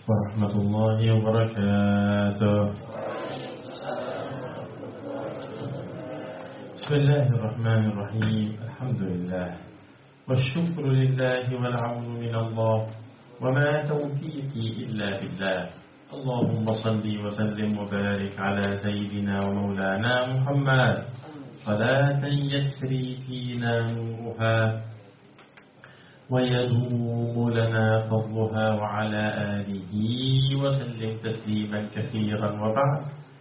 ورحمة الله وبركاته. بسم الله الرحمن الرحيم. الحمد لله والشكر لله والعون من الله وما توفيقي إلا بالله. اللهم صل وسلم وبارك على سيدنا ومولانا محمد صلاة يسري فينا نورها ويدوم لنا فضلها وعلى آله وسلم تسليما كثيرا. وبعد،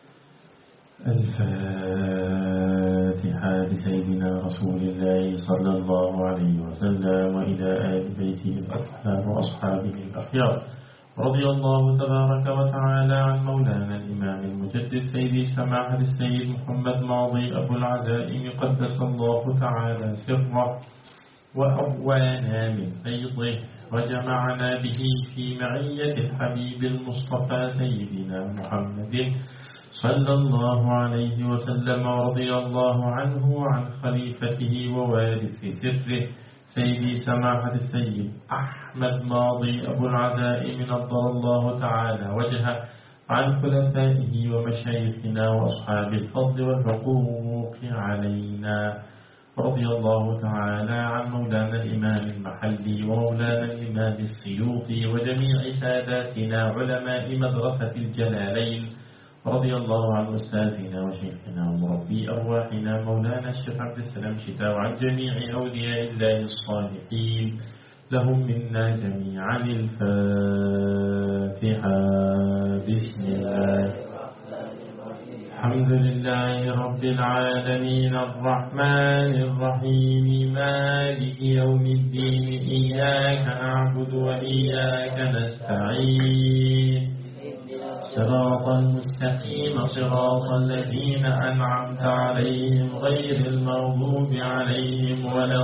الفاتحة لسيدنا رسول الله صلى الله عليه وسلم وإلى آل بيته الأطهار وأصحابه الأخيار. رضي الله تبارك وتعالى عن مولانا الإمام المجدد سيدي سماحة السيد محمد ماضي أبو العزائم قدس الله تعالى سره وأوانا من فيضه وجمعنا به في معية الحبيب المصطفى سيدنا محمد صلى الله عليه وسلم. رضي الله عنه وعن خليفته ووارث سره سيدي سماحة السيد أحمد ماضي أبو العزائم نضر الله تعالى وجهه، عن خلفائه ومشايخنا وأصحاب الفضل والحقوق علينا. رضي الله تعالى عن مولانا الإمام المحلي ومولانا الإمام السيوطي وجميع ساداتنا علماء مدرسة الجلالين. رضي الله عن أستاذنا وشيخنا ومربي أرواحنا مولانا الشيخ عبد السلام شتاء وعن جميع أولياء الله الصالحين. لهم منا جميعا الفاتحة. بسم الله. الحمد لله رب العالمين الرحمن الرحيم مالك يوم الدين. إياك نعبد وإياك نستعين. صراط المستقيم صراط الذين أنعمت عليهم غير المغضوب عليهم ولا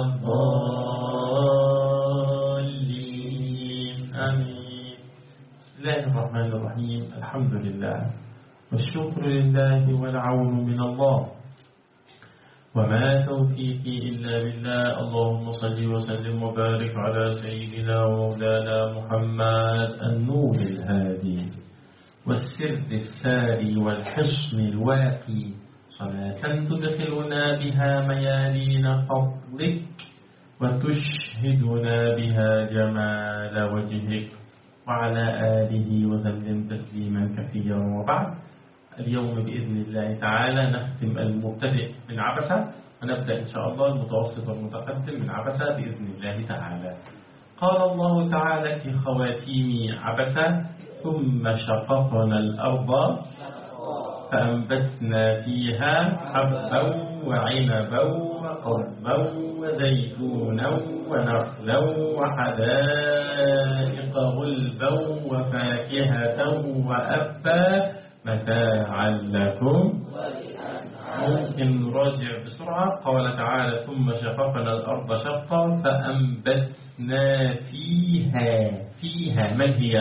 الضالين. آمين. بسم الله الرحمن الرحيم. الحمد لله والشكر لله والعون من الله وما توفيقي إلا بالله. اللهم صل وسلم وبارك على سيدنا ومولانا محمد النور الهادي والسر الساري والحصن الواقي، صلاة تدخلنا بها ميادين فضلك وتشهدنا بها جمال وجهك وعلى آله وسلم تسليما كثيرا. وبعد، اليوم بإذن الله تعالى نختم المبتدئ من عبسة ونبدأ إن شاء الله المتوسط والمتقدم من عبسة بإذن الله تعالى. قال الله تعالى في خواتيم عبسة: ثم شققنا الأرض فأنبتنا فيها حبا وعنبا وقضبا وزيتونا ونخلا وحدائق غلبا وفاكهة وأبا متاعا لكم. ممكن نراجع بسرعة. قال تعالى: ثم شققنا الأرض شقا فأنبتنا فيها من هي؟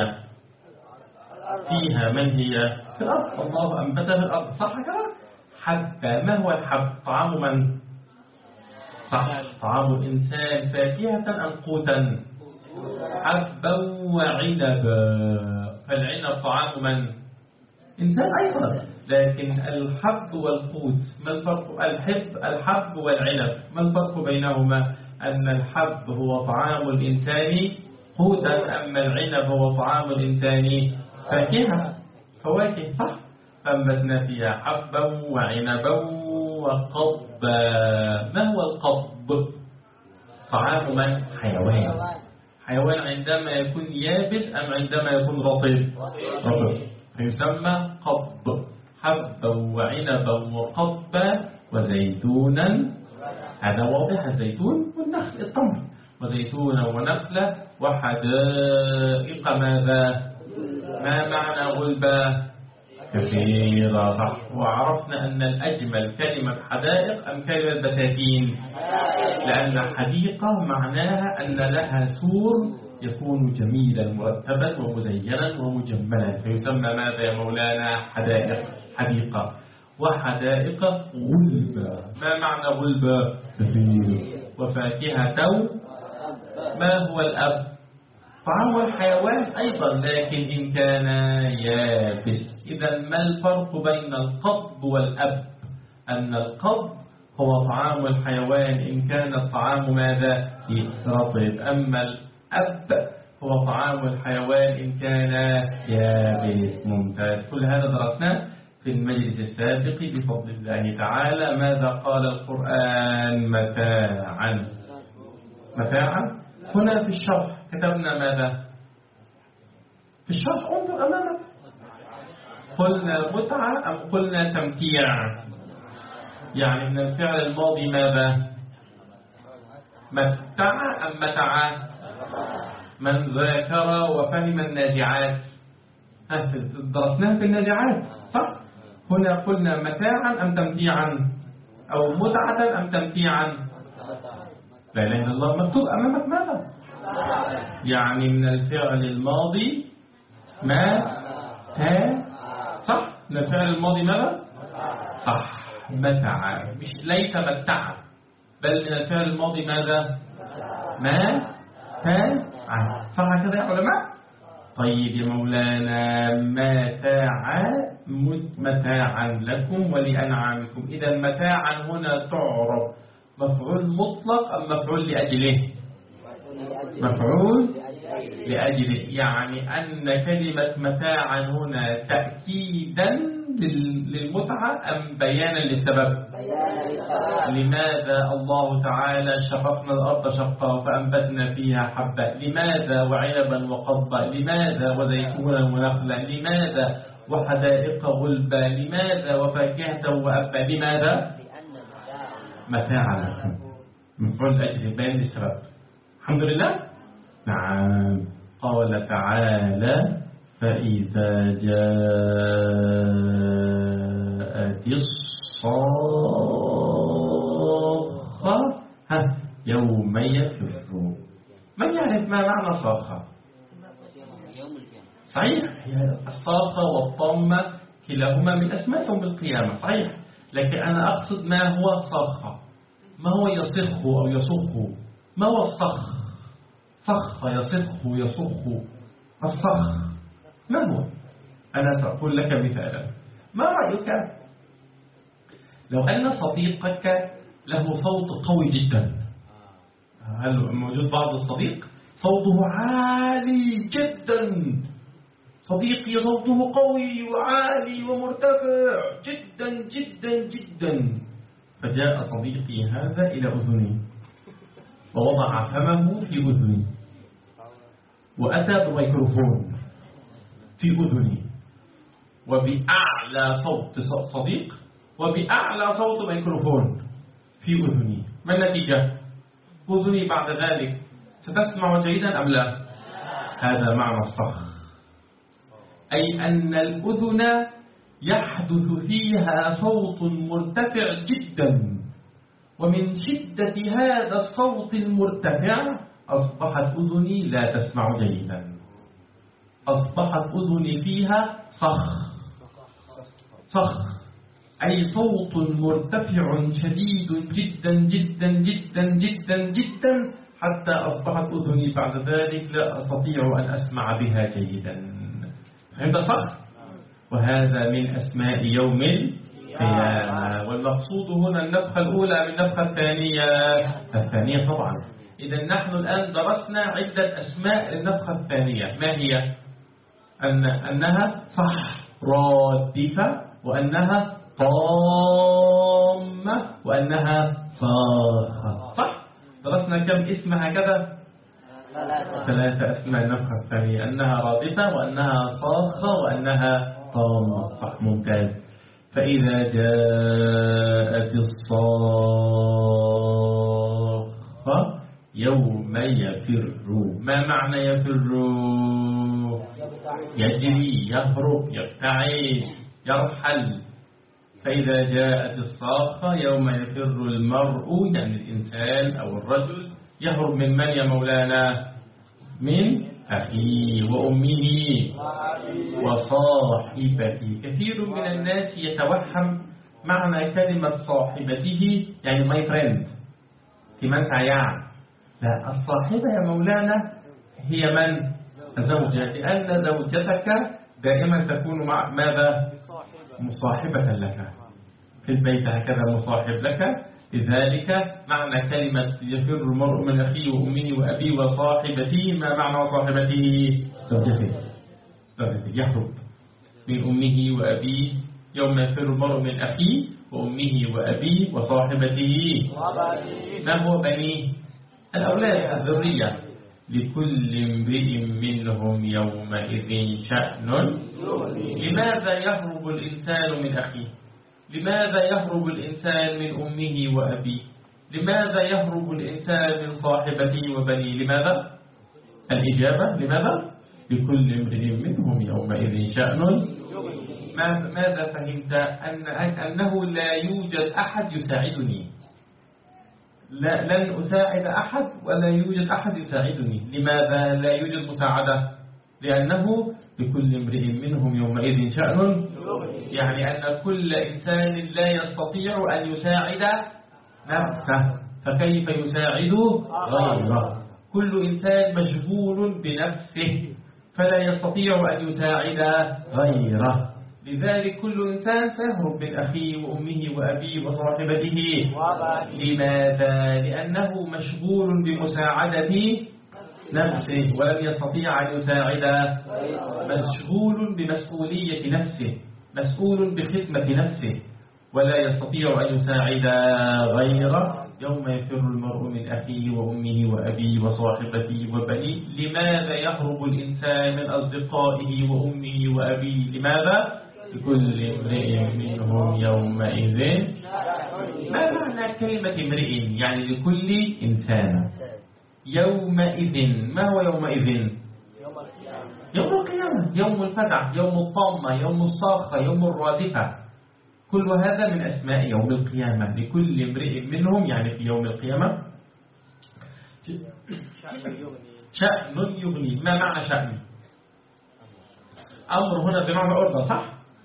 فيها من هي؟ في الأرض. الله أنبتها في الأرض، صح كده؟ حبة. ما هو الحب؟ طعام من؟ صح، طعام الإنسان. فاكهة أم قوتا؟ حبا وعنبا. فالعنب طعام من؟ إنسان أيضا. لكن الحب والقوت ما الفرق؟ الحب والعنب ما الفرق بينهما؟ أن الحب هو طعام الإنسان قوتا، أما العنب هو طعام الإنسان فواكه، صح. فأنبتنا فيها حبا وعنبا وقضبا. ما هو القضب؟ طعام من؟ حيوان عندما يكون يابس أم عندما يكون رطب؟ فيسمى قضب. حبا وعنبا وقضبا وزيتونا. هذا واضح، الزيتون والنخل التمر. وزيتونا ونخلة وحدائق ماذا؟ ما معنى غلبة؟ كثيرة، صح. وعرفنا أن الأجمل كلمة حدائق أم كلمة بساتين؟ لأن حديقة معناها أن لها سور يكون جميلا مرتبا ومزينا ومجملا، فيسمى ماذا يا مولانا؟ حديقة. وحدائق غلبة. ما معنى غلبة؟ كثير. وفاكهة. ما هو الأب؟ طعام الحيوان أيضا لكن إن كان يابس. إذا ما الفرق بين القضب والأب؟ أن القضب هو طعام الحيوان إن كان الطعام ماذا؟ رطب. أما الأب هو طعام الحيوان إن كان يابس. ممتاز. كل هذا درسناه في المجلس السابق بفضل الله تعالى. ماذا قال القرآن؟ متاعا. متاعا. هنا في الشرح كتبنا ماذا؟ في الشرح انظر أمامك، قلنا متعة أم قلنا تمتيع؟ يعني من الفعل الماضي ماذا؟ متع أم متع؟ من ذاكر وفهم النازعات، درسناها في النازعات صح؟ هنا قلنا متاعا أم تمتيعا، أو متعة أم تمتيعا؟ لا إله إلا الله. مكتوب أمامك ماذا؟ يعني من الفعل الماضي ما تا صح؟ من الفعل الماضي ماذا؟ صح، متع، مش ليس متع، بل من الفعل الماضي ماذا؟ ما تا صح كده يا علماء؟ طيب يا مولانا، متاعا لكم ولأنعامكم. إذا متاعا هنا تعرب مفعول مطلق أم مفعول لأجله؟ مفعول لأجله. يعني أن كلمة متاعا هنا تأكيدا للمتعة أم بيانا للسبب؟ لماذا الله تعالى شققنا الأرض شقا فأنبتنا فيها حبا؟ لماذا وعنبا وقضبا؟ لماذا وزيتونا ونخلا؟ لماذا وحدائق غلبا؟ لماذا وفاكهة وأبا؟ لماذا؟ متاعا لكم، مفعول لأجله بيان للسبب. الحمد لله. نعم. قال تعالى فإذا جاءت الصاخة يوم يفر. من يعرف ما معنى صاخة؟ صحيح، الصاخة والطامة كلاهما من أسماء يوم القيامة صحيح، لكن أنا أقصد ما هو صاخة، ما هو يصخ أو يصخ، ما هو الصخ؟ صخ يصخ يصخ، الصخ ما هو؟ أنا سأقول لك مثالا. ما رأيك لو أن صديقك له صوت قوي جدا؟ هل موجود بعض الصديق صوته عالي جدا؟ صديقي صوته قوي وعالي ومرتفع جدا جدا جدا. فجاء صديقي هذا إلى أذني ووضع فمه في أذني وأتى بميكروفون في أذني وبأعلى صوت صديق وبأعلى صوت ميكروفون في أذني. ما النتيجة؟ أذني بعد ذلك ستسمع جيدا أم لا؟ هذا معنى الصخ، أي أن الأذن يحدث فيها صوت مرتفع جدا، ومن شدة هذا الصوت المرتفع أصبحت أذني لا تسمع جيدا، أصبحت أذني فيها صخ. صخ أي صوت مرتفع شديد جدا جدا جدا جدا جدا، حتى أصبحت أذني بعد ذلك لا أستطيع أن أسمع بها جيدا. فهمت صح؟ وهذا من أسماء يوم القيامة. والمقصود هنا النفخة الأولى من النفخة الثانية طبعا. إذا نحن الآن درسنا عدة أسماء للنفخة الثانية. ما هي؟ أنها صح رادفة، وأنها طامة، وأنها صاخة. صح؟ درسنا كم اسم هكذا؟ 3 أسماء النفخة الثانية، أنها رادفة وأنها صاخة وأنها طامة. صح، ممتاز. فإذا جاءت الصاخة يوم يفر. ما معنى يفر؟ يجري، يهرب، يبتعد، يرحل. فإذا جاءت الصاخة يوم يفر المرء، يعني الإنسان أو الرجل، يهرب من من يا مولانا؟ من أخيه وأمه وصاحبته. كثير من الناس يتوهم معنى كلمة صاحبته يعني my friend، في من تعيان. لا، الصاحبة يا مولانا هي من؟ الزوجة، لأن زوجتك دائما تكون مع ماذا؟ مصاحبة لك في البيت، هكذا مصاحب لك. لذلك معنى كلمة يفر المرء من أخيه وأمه وأبيه وصاحبته، ما معنى صاحبته؟ زوجته. يهرب من أمه وأبيه يوم يفر المرء من أخيه وأمه وأبيه وصاحبته. ما هو بنيه؟ الأولاد، الذرية. لكل امرئ منهم يومئذ شأن. لماذا يهرب الإنسان من أخيه؟ لماذا يهرب الإنسان من أمه وأبيه؟ لماذا يهرب الإنسان من صاحبته وبنيه؟ لماذا؟ الإجابة لماذا؟ لكل امرئ منهم يومئذ شأن. ماذا فهمت؟ أنه لا يوجد أحد يساعدني، لن أساعد أحد ولا يوجد أحد يساعدني. لماذا لا يوجد مساعدة؟ لأنه لكل امرئ منهم يومئذ شأن، يعني أن كل إنسان لا يستطيع أن يساعد نفسه، فكيف يساعد غيره؟ كل إنسان مشغول بنفسه فلا يستطيع أن يساعد غيره. لذلك كل إنسان سيهرب من أخيه وأمه وأبيه وصاحبته. لماذا؟ لأنه مشغول بمساعدة نفسه ولن يستطيع أن يساعد. مشغول بمسؤولية نفسه، مسؤول بخدمة نفسه ولا يستطيع أن يساعد غيره. يوم يفر المرء من أخيه وأمه وأبيه وصاحبته وبنيه. لماذا يهرب الإنسان من أصدقائه وأمه وأبيه؟ لماذا؟ لكل امرئ منهم يومئذ. ما معنى كلمة امرئ؟ يعني لكل إنسان. يومئذ، ما هو يومئذ؟ يوم القيامة، يوم الفزع، يوم الطامة، يوم الصاخة، يوم الرادفة. كل هذا من أسماء يوم القيامة. لكل امرئ منهم يعني في يوم القيامة شأن يغني. ما معنى شأن؟ أمر هنا بمعنى أوردر، صح؟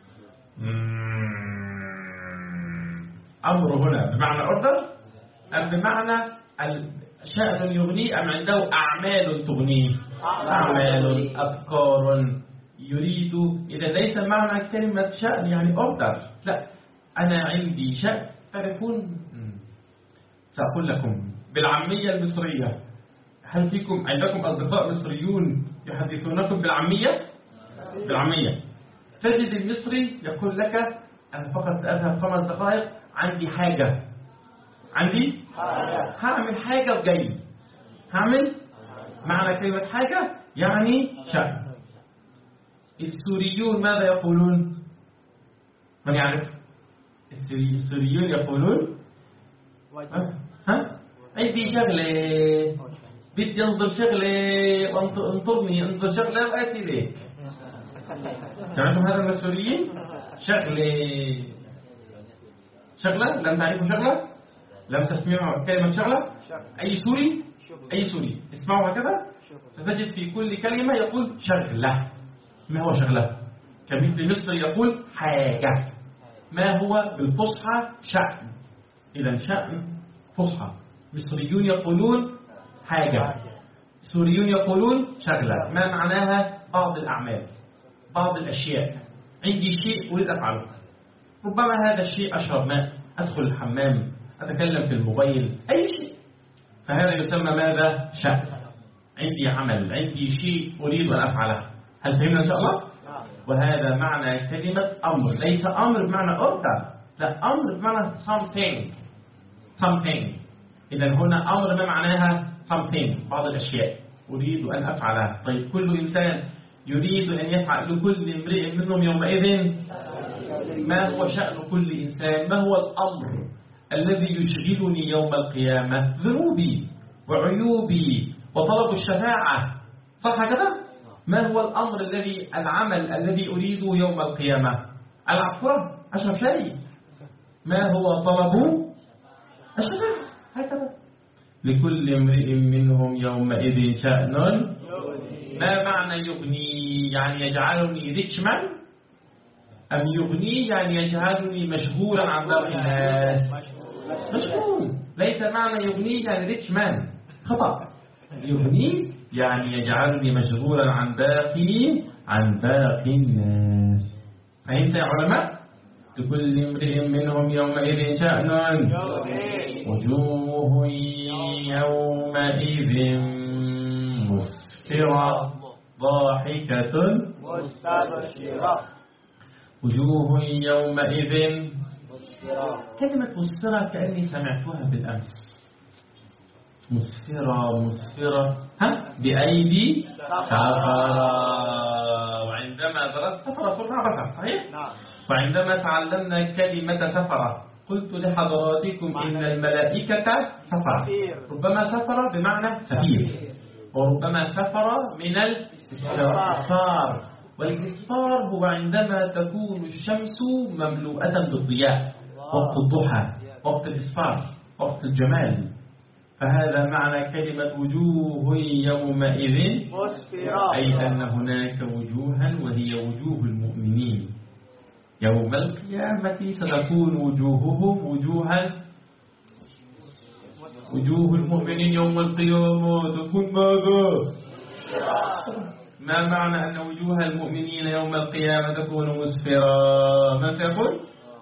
أمر هنا بمعنى أوردر أم بمعنى شأن يغني، أم عنده أعمال تغنيه؟ أعمال، أفكار يريد. إذا ليس معنى كلمة شأن يعني أوردر، لا، أنا عندي شأن. تعرفون، سأقول لكم بالعامية المصرية. هل فيكم عندكم أصدقاء مصريون يحدثونكم بالعامية؟ بالعامية تجد المصري يقول لك أنا فقط سأذهب 5 دقائق، عندي حاجة، عندي هعمل حاجة وجاي. هعمل، معنى كلمة حاجة يعني شأن. السوريون ماذا يقولون؟ من يعرف؟ السوريون يقولون عندي شغلة، بدي انظر شغلة، انظر شغلة وآتي ليك. تعرفون هذا من السوريين؟ شغلة، لم تعرفوا شغلة؟ لم تسمعوا كلمة شغلة؟ أي سوري اسمعوا هكذا ستجد في كل كلمة يقول شغلة. ما هو شغلة؟ كمثل مصري يقول حاجة. ما هو بالفصحى؟ شأن. إذا شأن فصحى. مصريون يقولون حاجة، سوريون يقولون شغلة. ما معناها؟ بعض الأعمال، بعض الأشياء. عندي شيء أريد أفعله، ربما هذا الشيء أشرب ماء، أدخل الحمام، أتكلم في الموبايل، أي شيء، فهذا يسمى ماذا؟ شأن. عندي عمل، عندي شيء أريد أن أفعله. هل فهمنا إن شاء الله؟ وهذا معنى كلمة أمر. ليس أمر بمعنى order، لا، أمر بمعنى something. إذا هنا أمر ما معناها؟ something، بعض الأشياء أريد أن أفعلها. طيب كل إنسان يريد أن يفعل. لكل امرئ منهم يومئذ. ما هو شأن كل إنسان؟ ما هو الأمر الذي يشغلني يوم القيامة؟ ذنوبي وعيوبي وطلب الشفاعة، صح كده؟ ما هو الأمر العمل الذي أريده يوم القيامة؟ ألعب كرة، أشرب شاي. ما هو طلب الشفاعة؟ هكذا. لكل امرئ منهم يومئذ شأن. ما معنى يغني؟ يعني يجعلني ريتشمان، أم يغني يعني يجعلني مشغولا عن باقي الناس؟ مشغول. ليس معنى يغني يعني ريتشمان، خطأ. يغني يعني يجعلني مشغولا عن باقي الناس. فهمت يا علماء؟ لكل امرئ منهم يومئذ شأن، وجوه يومئذ مسفرة ضاحكة مستبشرة. وجوه يومئذ، كلمة مسفرة كأني سمعتها بالأمس. مسفرة بأيدي سفرة. وعندما درست سفرة قلنا عرفها صحيح؟ وعندما تعلمنا كلمة سفرة قلت لحضراتكم إن الملائكة سفرة، ربما سفرة بمعنى سفير، وربما سفرة من الإسفار. والإسفار هو عندما تكون الشمس مملوءة بالضياء، وقت الضحى، وقت الإسفار، وقت الجمال. فهذا معنى كلمة وجوه يومئذ مسفرة، أي أن هناك وجوها وهي وجوه المؤمنين. يوم القيامة ستكون وجوههم وجوه المؤمنين يوم القيامة تكون ماذا؟ ما معنى أن وجوه المؤمنين يوم القيامة تكون مسفرة؟ من سيقول؟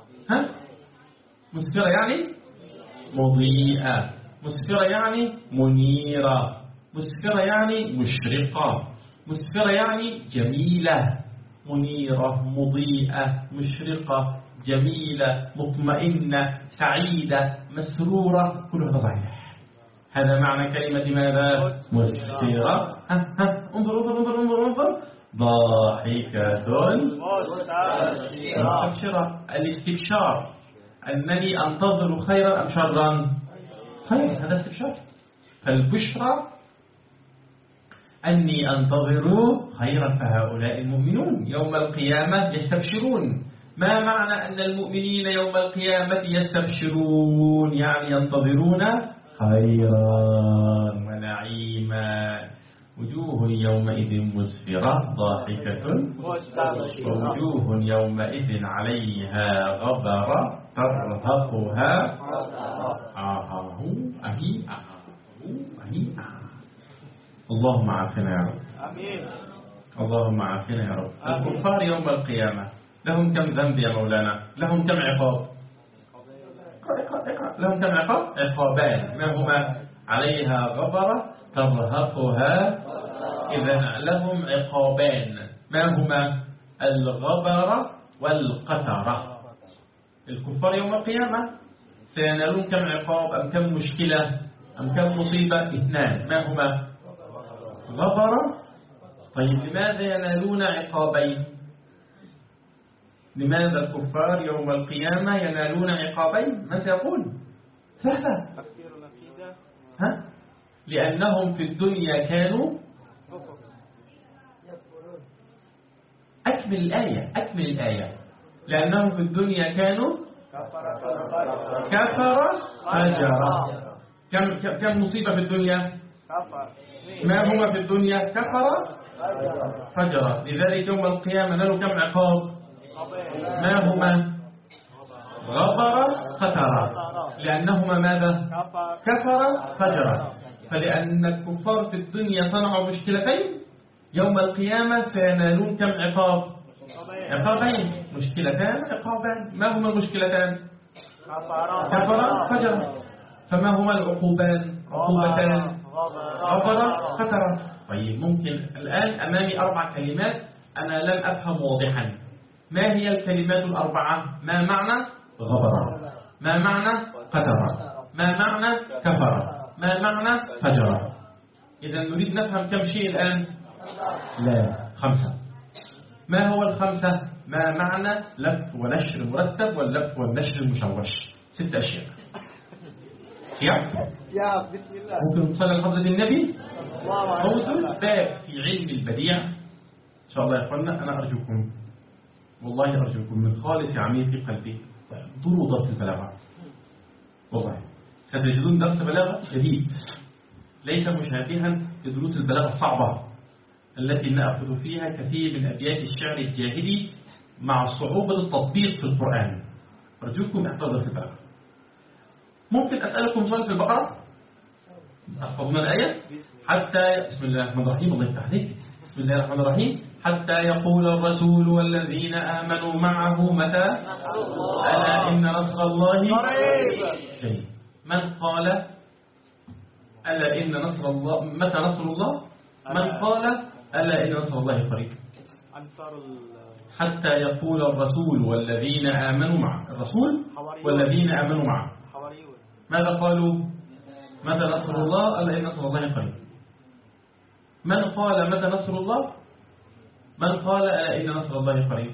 مسفرة يعني مضيئة، مسفرة يعني منيرة، مسفرة يعني مشرقة، مسفرة يعني جميلة. منيرة، مضيئة، مشرقة، جميلة، مطمئنة، سعيدة، مسرورة، كل هذا صحيح. هذا معنى كلمة ماذا؟ مسفرة. انظر ضاحكة مستبشرة. الاستبشار أنني أنتظر خيرا أم شرا؟ خير، هذا استبشار. فالبشرى أني أنتظر خيرا، فهؤلاء المؤمنون يوم القيامة يستبشرون. ما معنى أن المؤمنين يوم القيامة يستبشرون؟ يعني ينتظرون خيرا ونعيما. وجوه يومئذ مسفرة ضاحكة، ووجوه يومئذ عليها غبرة ترهقها اللهم عافنا يا رب. اللهم عافنا يا رب. الكفار يوم القيامة لهم كم ذنب يا مولانا؟ لهم كم عقاب؟ لهم كم عقاب؟ عقابان. ما هما؟ عليها غبرة ترهقها. إذن لهم عقابان. ما هما؟ الغبرة والقترة. الكفار يوم القيامة سينالون كم عقاب أم كم مشكلة أم كم مصيبة؟ اثنان. ما هما؟ غبرة. طيب لماذا ينالون عقابين؟ لماذا الكفار يوم القيامة ينالون عقابين؟ من سيقول؟ سهلة. لأنهم في الدنيا كانوا، أكمل الآية. لأنهم في الدنيا كانوا كفر فجر. كم مصيبة في الدنيا؟ ما هو في الدنيا؟ كفر فجر. لذلك يوم القيامة نالوا كم عقاب؟ ما هما؟ غبر قتر. لأنهما ماذا؟ كفر فجر. فلأن الكفار في الدنيا صنعوا مشكلتين، يوم القيامة سينالون كم عقاب؟ عقابين. مشكلتان عقابان. ما هما المشكلتان؟ كفر فجر. فما هما العقوبان؟ عقوبتان غبر قتر. طيب ممكن الآن أمامي 4 كلمات أنا لم أفهم واضحا. ما هي الكلمات الأربعة؟ ما معنى غبر؟ ما معنى قتر؟ ما معنى كفر؟ ما معنى فجر؟ إذا نريد نفهم كم شيء الآن؟ لا، 5. ما هو ال5؟ ما معنى لف ونشر مرتب واللف والنشر مشوش؟ 6 أشياء. يا بسم الله. ممكن نصلي لحضرة النبي؟ موضوع باب في علم البديع إن شاء الله يا أخوانا. أنا أرجوكم والله أرجوكم من خالص عميق قلبي انظروا درس البلاغة. والله ستجدون درس بلاغة جديد ليس مشابها لدروس البلاغة الصعبة التي نأخذ فيها كثير من أبيات الشعر الجاهلي مع صعوبة التطبيق في القرآن. أرجوكم احفظوا درس البلاغة. ممكن أسألكم سؤال في البقرة؟ أحفظنا الآية؟ حتى بسم الله الرحمن الرحيم، الله يفتح عليك. بسم الله الرحمن الرحيم. حتى يقول الرسول والذين آمنوا معه متى؟ ألا إن نصر الله قريب. من قال ألا إن نصر الله؟ متى نصر الله؟ من قال ألا إن نصر الله قريب؟ حتى يقول الرسول والذين آمنوا معه. الرسول والذين آمنوا معه ماذا قالوا؟ متى نصر الله؟ ألا إن نصر الله قريب. من قال متى نصر الله؟ من قال ألا إن نصر الله قريب؟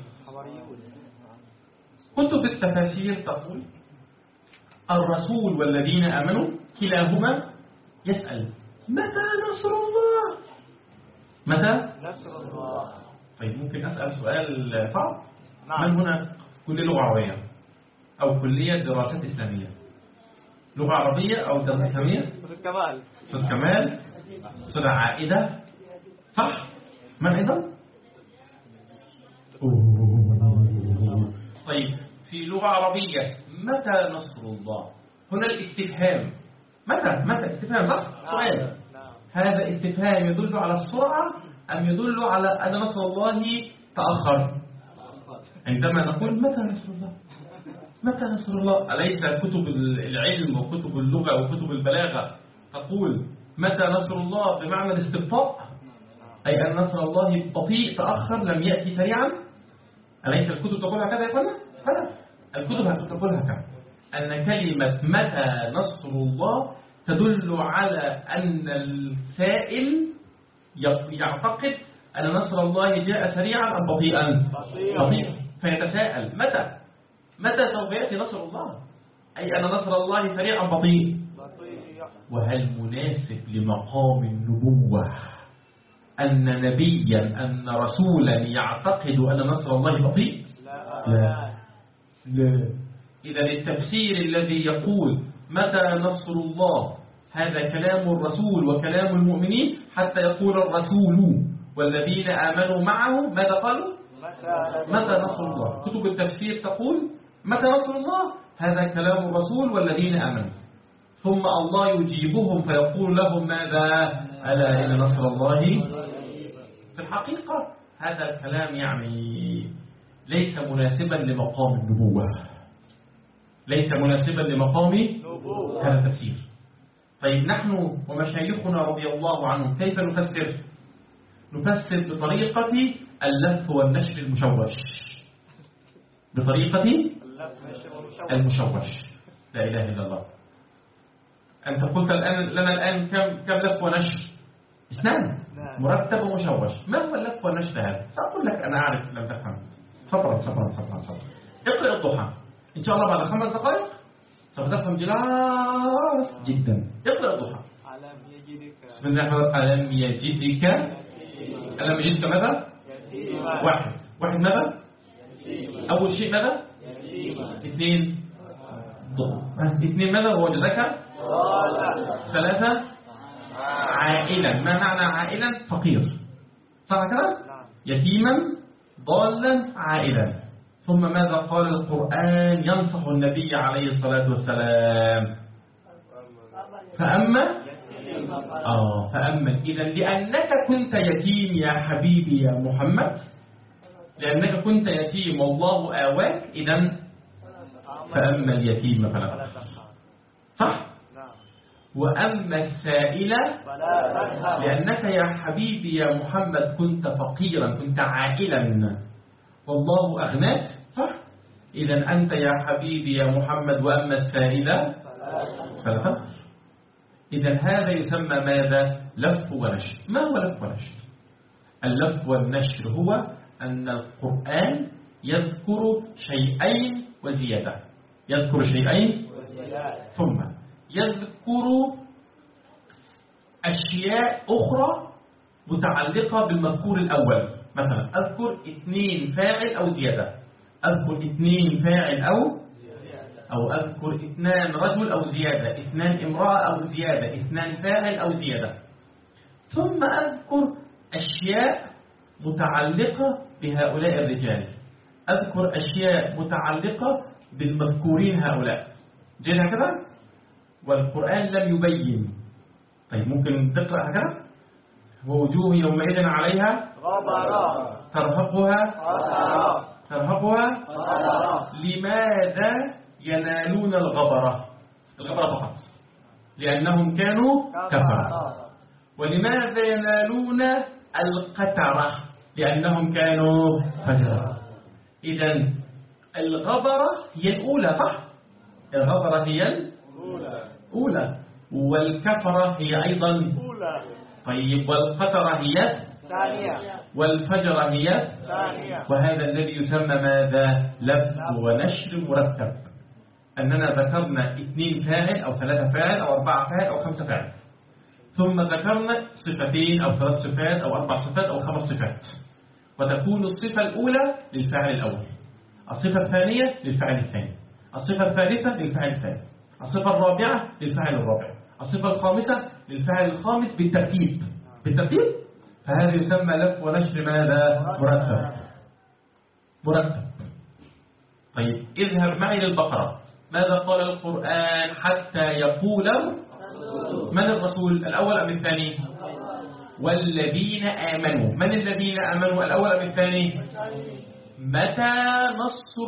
كتب التفاسير تقول الرسول والذين آمنوا كلاهما يسأل متى نصر الله؟ متى نصر الله؟ طيب ممكن أسأل سؤال صعب؟ من هنا كلية لغة عربية أو كلية دراسات إسلامية؟ لغة عربية أو دراسات إسلامية؟ أستاذ كمال، أستاذ عائدة، صح؟ من أيضا؟ طيب في لغة عربية متى نصر الله؟ هنا الاستفهام متى استفهام صح؟ سؤال. هذا استفهام يدل على السرعة أم يدل على أن نصر الله تأخر؟ عندما نقول متى نصر الله؟ متى نصر الله؟ أليس كتب العلم وكتب اللغة وكتب البلاغة تقول متى نصر الله بمعنى الاستبطاء، أي أن نصر الله بطيء تأخر لم يأتي سريعا؟ أليس الكتب تقول هكذا يا فندم؟ فلا، الكتب تقول هكذا، أن كلمة متى نصر الله تدل على أن السائل يعتقد أن نصر الله جاء سريعا أم بطيئا؟ بطيئا، فيتساءل متى سوف يأتي نصر الله؟ أي أن نصر الله سريعا بطيء. وهل مناسب لمقام النبوة أن نبيا أن رسولا يعتقد أن نصر الله بطيء؟ لا. إذا التفسير الذي يقول متى نصر الله هذا كلام الرسول وكلام المؤمنين، حتى يقول الرسول والذين آمنوا معه ماذا قالوا؟ متى نصر الله. كتب التفسير تقول متى نصر الله هذا كلام الرسول والذين آمنوا، ثم الله يجيبهم فيقول لهم ماذا؟ ألا إن نصر الله. في الحقيقة هذا الكلام يعني ليس مناسبا لمقام النبوة، ليس مناسبا لمقام هذا التفسير. طيب نحن ومشايخنا رضي الله عنهم كيف نفسر؟ نفسر بطريقة اللف والنشر المشوش، بطريقة المشوش. لا إله إلا الله. أنت قلت لنا الآن كم لف ونشر؟ 2 مرتب ومشوش. ما هو اللف والنشر هذا؟ سأقول لك أنا أعرف لم تفهم. صبرا. اقرأ الضحى إن شاء الله بعد 5 دقائق سوف تفهم جدا. اقرأ الضحى. بسم الله الرحمن الرحيم. ألم يجدك ماذا؟ واحد ماذا؟ أول شيء ماذا؟ 2 ماذا؟ وجدك 3 عائلا. ما معنى عائلا؟ فقير، صح كده؟ يتيما ضالا عائلا. ثم ماذا قال القرآن ينصح النبي عليه الصلاة والسلام؟ فأما إذا لأنك كنت يتيم يا حبيبي يا محمد، لأنك كنت يتيم والله آواك، إذا فأما اليتيم فلا تقهر، صح؟ وأما السائل لأنك يا حبيبي يا محمد كنت فقيرا، كنت عائلا والله أغناك، صح؟ إذا أنت يا حبيبي يا محمد وأما السائل فلا تقهر. إذا هذا يسمى ماذا؟ لف ونشر. ما هو لف ونشر؟ اللف والنشر هو أن القرآن يذكر شيئين وزيادة، يذكر شيئين ثم يذكر أشياء أخرى متعلقة بالمذكور الأول. مثلا أذكر 2 فاعل أو زيادة، أذكر 2 فاعل أو أذكر 2 رجل أو زيادة، 2 امرأة أو زيادة، 2 فاعل أو زيادة. ثم أذكر أشياء متعلقة بهؤلاء الرجال، أذكر أشياء متعلقة بالمذكورين هؤلاء. جيد هكذا؟ والقرآن لم يبين طيب ممكن تقرأ هكذا؟ ووجوه يومئذ عليها غبرة ترهقها لماذا ينالون الغبرة فقط؟ لأنهم كانوا كفروا. ولماذا ينالون القترة؟ لأنهم كانوا فجرا. إذن الغبرة هي الأولى صح؟ الغبرة هي الأولى والكفرة هي أيضا أولى. طيب والقترة هي ثانية والفجرة هي ثانية. وهذا الذي يسمى ماذا؟ لف ونشر مرتب. أننا ذكرنا 2 فاعل أو 3 فاعل أو 4 فاعل أو 5 فاعل، ثم ذكرنا صفتين أو 3 صفات أو 4 صفات أو 5 صفات، وتكون الصفة الأولى للفاعل الأول، الصفة الثانية للفاعل الثاني، الصفة الثالثة للفاعل الثالث، الصفة الرابعة للفاعل الرابع، الصفة الخامسة للفاعل الخامس بالترتيب. فهذا يسمى لف ونشر ماذا؟ مرتب. طيب اذهب معي للبقرة. ماذا قال القرآن حتى يقول من الرسول الأول أم الثاني؟ والذين آمنوا. من الذين آمنوا الأول أم الثاني؟ متى نصر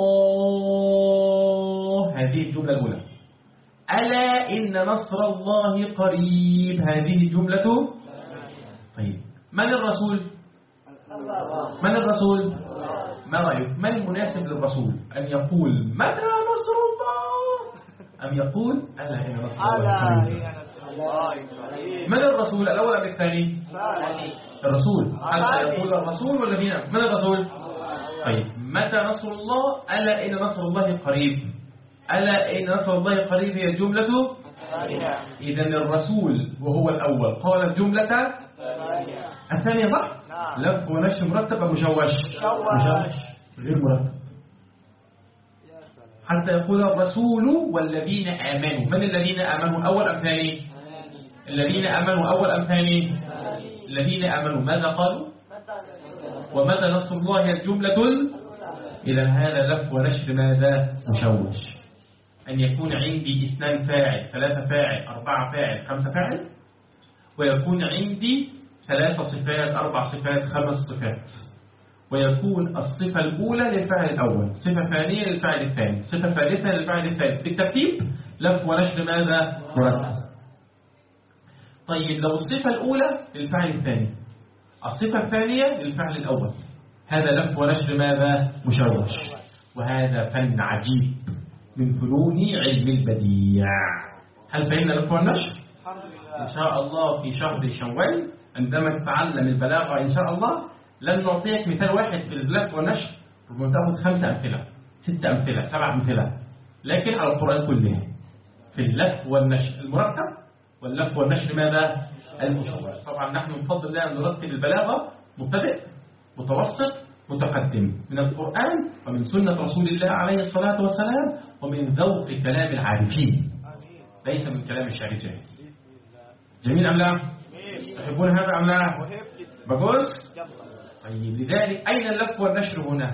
الله؟ هذه الجملة الأولى. ألا إن نصر الله قريب. هذه جملة. طيب من الرسول؟ ما رأيك؟ من المناسب للرسول؟ أن يقول متى نصر الله أم يقول ألا إن نصر الله قريب؟ من الرسول الأول أم الثاني؟ الرسول. حتى يقول الرسول والذين. من الرسول؟ طيب متى نصر الله؟ ألا إن نصر الله قريب. ألا إن نصر الله قريب هي جملة. إذن الرسول وهو الأول قال الجملة الثانية صح؟ لف ونشر مرتب أو مشوش؟ غير مرتب. حتى يقول الرسول والذين آمنوا. من الذين آمنوا أول أم ثاني؟ الذين آمنوا أول أم ثاني؟ الذين آمنوا. ماذا قالوا؟ ومتى نصر الله الجملة. إذا هذا لف ونشر ماذا؟ مشوش. أن يكون عندي 2 فاعل 3 فاعل 4 فاعل 5 فاعل، ويكون عندي 3 صفات 4 صفات 5 صفات، ويكون الصفة الأولى للفاعل الأول، صفة ثانية للفاعل الثاني، صفة ثالثة للفاعل الثالث بالترتيب. لف ونشر ماذا؟ مرتب. طيب لو الصفة الأولى للفاعل الثاني، الصفة الثانية للفعل الأول، هذا لف ونشر ماذا؟ مشوش. وهذا فن عجيب من فنون علم البديع. هل فهمنا لف والنشر؟ إن شاء الله في شهر شوال عندما تتعلم البلاغة إن شاء الله لن نعطيك مثال واحد في اللف والنشر، ربما تأخذ 5 أمثلة 6 أمثلة 7 أمثلة، لكن على القرآن كله في اللف والنشر المرتب واللف والنشر ماذا؟ المشوش. طبعا نحن نفضل الله أن نرتب البلاغة مبتدئ متوسط متقدم من القرآن ومن سنة رسول الله عليه الصلاة والسلام ومن ذوق كلام العارفين، ليس من كلام الشاعرين. جميل أم لا؟ تحبون هذا أم لا؟ بقول طيب لذلك أين اللف والنشر هنا؟